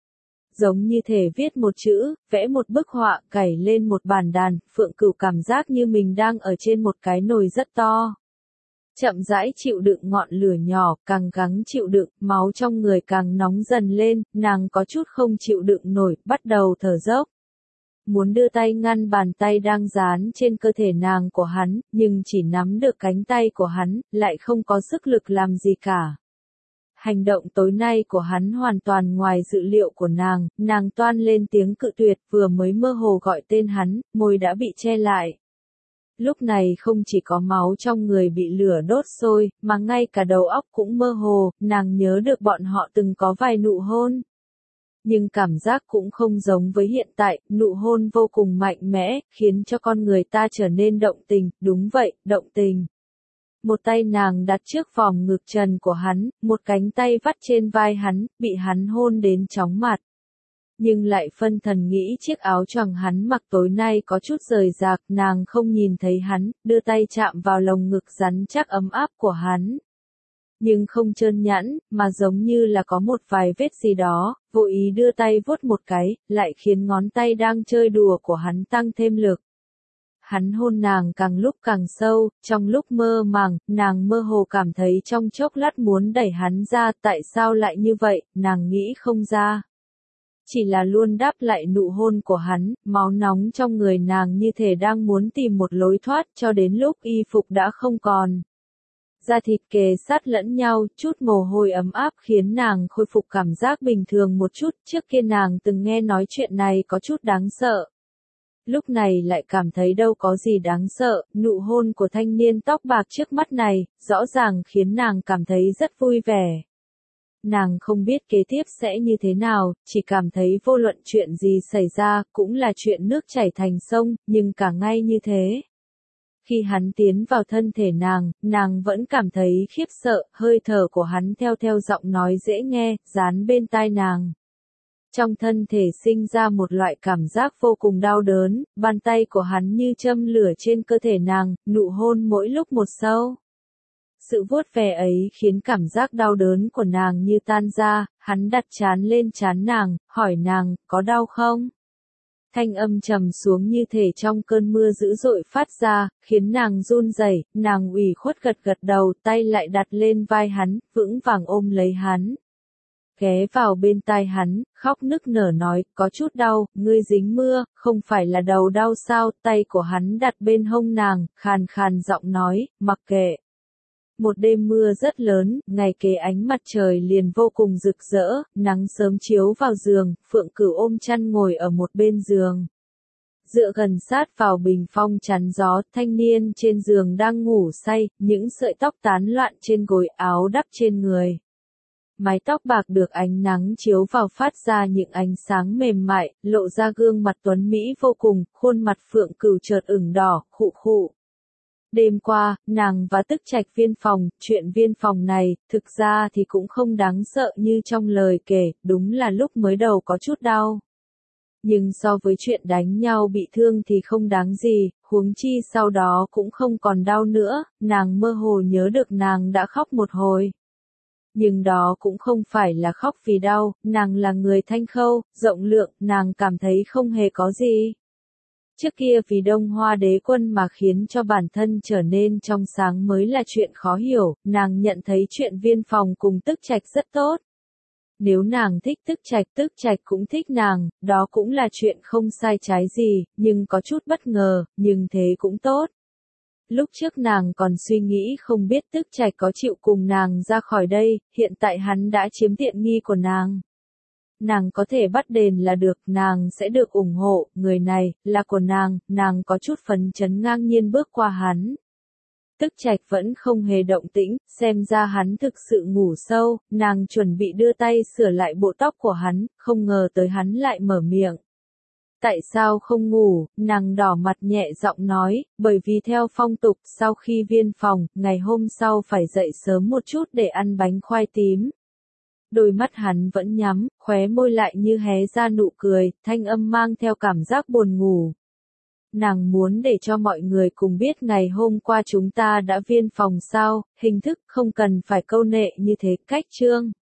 Giống như thể viết một chữ, vẽ một bức họa, cày lên một bàn đàn, Phượng Cửu cảm giác như mình đang ở trên một cái nồi rất to. Chậm rãi chịu đựng ngọn lửa nhỏ, càng gắng chịu đựng, máu trong người càng nóng dần lên, nàng có chút không chịu đựng nổi, bắt đầu thở dốc. Muốn đưa tay ngăn bàn tay đang dán trên cơ thể nàng của hắn, nhưng chỉ nắm được cánh tay của hắn, lại không có sức lực làm gì cả. Hành động tối nay của hắn hoàn toàn ngoài dự liệu của nàng, nàng toan lên tiếng cự tuyệt, vừa mới mơ hồ gọi tên hắn, môi đã bị che lại. Lúc này không chỉ có máu trong người bị lửa đốt sôi, mà ngay cả đầu óc cũng mơ hồ, nàng nhớ được bọn họ từng có vài nụ hôn. Nhưng cảm giác cũng không giống với hiện tại, nụ hôn vô cùng mạnh mẽ, khiến cho con người ta trở nên động tình, đúng vậy, động tình. Một tay nàng đặt trước vòng ngực trần của hắn, một cánh tay vắt trên vai hắn, bị hắn hôn đến chóng mặt. Nhưng lại phân thần nghĩ chiếc áo choàng hắn mặc tối nay có chút rời rạc, nàng không nhìn thấy hắn, đưa tay chạm vào lồng ngực rắn chắc ấm áp của hắn. Nhưng không trơn nhẵn, mà giống như là có một vài vết gì đó, vô ý đưa tay vuốt một cái, lại khiến ngón tay đang chơi đùa của hắn tăng thêm lực. Hắn hôn nàng càng lúc càng sâu, trong lúc mơ màng, nàng mơ hồ cảm thấy trong chốc lát muốn đẩy hắn ra, tại sao lại như vậy, nàng nghĩ không ra. Chỉ là luôn đáp lại nụ hôn của hắn, máu nóng trong người nàng như thể đang muốn tìm một lối thoát cho đến lúc y phục đã không còn. Da thịt kề sát lẫn nhau, chút mồ hôi ấm áp khiến nàng khôi phục cảm giác bình thường một chút, trước kia nàng từng nghe nói chuyện này có chút đáng sợ. Lúc này lại cảm thấy đâu có gì đáng sợ, nụ hôn của thanh niên tóc bạc trước mắt này, rõ ràng khiến nàng cảm thấy rất vui vẻ. Nàng không biết kế tiếp sẽ như thế nào, chỉ cảm thấy vô luận chuyện gì xảy ra, cũng là chuyện nước chảy thành sông, nhưng cả ngay như thế. Khi hắn tiến vào thân thể nàng, nàng vẫn cảm thấy khiếp sợ, hơi thở của hắn theo theo giọng nói dễ nghe, dán bên tai nàng. Trong thân thể sinh ra một loại cảm giác vô cùng đau đớn, bàn tay của hắn như châm lửa trên cơ thể nàng, nụ hôn mỗi lúc một sâu. Sự vuốt ve ấy khiến cảm giác đau đớn của nàng như tan ra, hắn đặt trán lên trán nàng, hỏi nàng, có đau không? Thanh âm trầm xuống như thể trong cơn mưa dữ dội phát ra, khiến nàng run rẩy, nàng ủy khuất gật gật đầu, tay lại đặt lên vai hắn, vững vàng ôm lấy hắn. Ghé vào bên tai hắn, khóc nức nở nói, có chút đau, ngươi dính mưa, không phải là đầu đau sao, tay của hắn đặt bên hông nàng, khàn khàn giọng nói, mặc kệ. Một đêm mưa rất lớn, ngày kế ánh mặt trời liền vô cùng rực rỡ, nắng sớm chiếu vào giường, Phượng Cửu ôm chăn ngồi ở một bên giường. dựa gần sát vào bình phong chắn gió, thanh niên trên giường đang ngủ say, những sợi tóc tán loạn trên gối, áo đắp trên người. Mái tóc bạc được ánh nắng chiếu vào phát ra những ánh sáng mềm mại, lộ ra gương mặt tuấn mỹ vô cùng, khuôn mặt Phượng Cửu chợt ửng đỏ, khụ khụ. Đêm qua, nàng và Tức Trạch viên phòng, chuyện viên phòng này, thực ra thì cũng không đáng sợ như trong lời kể, đúng là lúc mới đầu có chút đau. Nhưng so với chuyện đánh nhau bị thương thì không đáng gì, huống chi sau đó cũng không còn đau nữa, nàng mơ hồ nhớ được nàng đã khóc một hồi. Nhưng đó cũng không phải là khóc vì đau, nàng là người thanh khâu, rộng lượng, nàng cảm thấy không hề có gì. Trước kia vì Đông Hoa đế quân mà khiến cho bản thân trở nên trong sáng mới là chuyện khó hiểu, nàng nhận thấy chuyện viên phòng cùng Tức Trạch rất tốt. Nếu nàng thích Tức Trạch, Tức Trạch cũng thích nàng, đó cũng là chuyện không sai trái gì, nhưng có chút bất ngờ, nhưng thế cũng tốt. Lúc trước nàng còn suy nghĩ không biết Tức Trạch có chịu cùng nàng ra khỏi đây, hiện tại hắn đã chiếm tiện nghi của nàng. Nàng có thể bắt đền là được, nàng sẽ được ủng hộ, người này, là của nàng, nàng có chút phấn chấn ngang nhiên bước qua hắn. Tức Trạch vẫn không hề động tĩnh, xem ra hắn thực sự ngủ sâu, nàng chuẩn bị đưa tay sửa lại bộ tóc của hắn, không ngờ tới hắn lại mở miệng. Tại sao không ngủ, nàng đỏ mặt nhẹ giọng nói, bởi vì theo phong tục, sau khi viên phòng, ngày hôm sau phải dậy sớm một chút để ăn bánh khoai tím. Đôi mắt hắn vẫn nhắm, khóe môi lại như hé ra nụ cười, thanh âm mang theo cảm giác buồn ngủ. Nàng muốn để cho mọi người cùng biết ngày hôm qua chúng ta đã viên phòng sao, hình thức không cần phải câu nệ như thế, cách chương.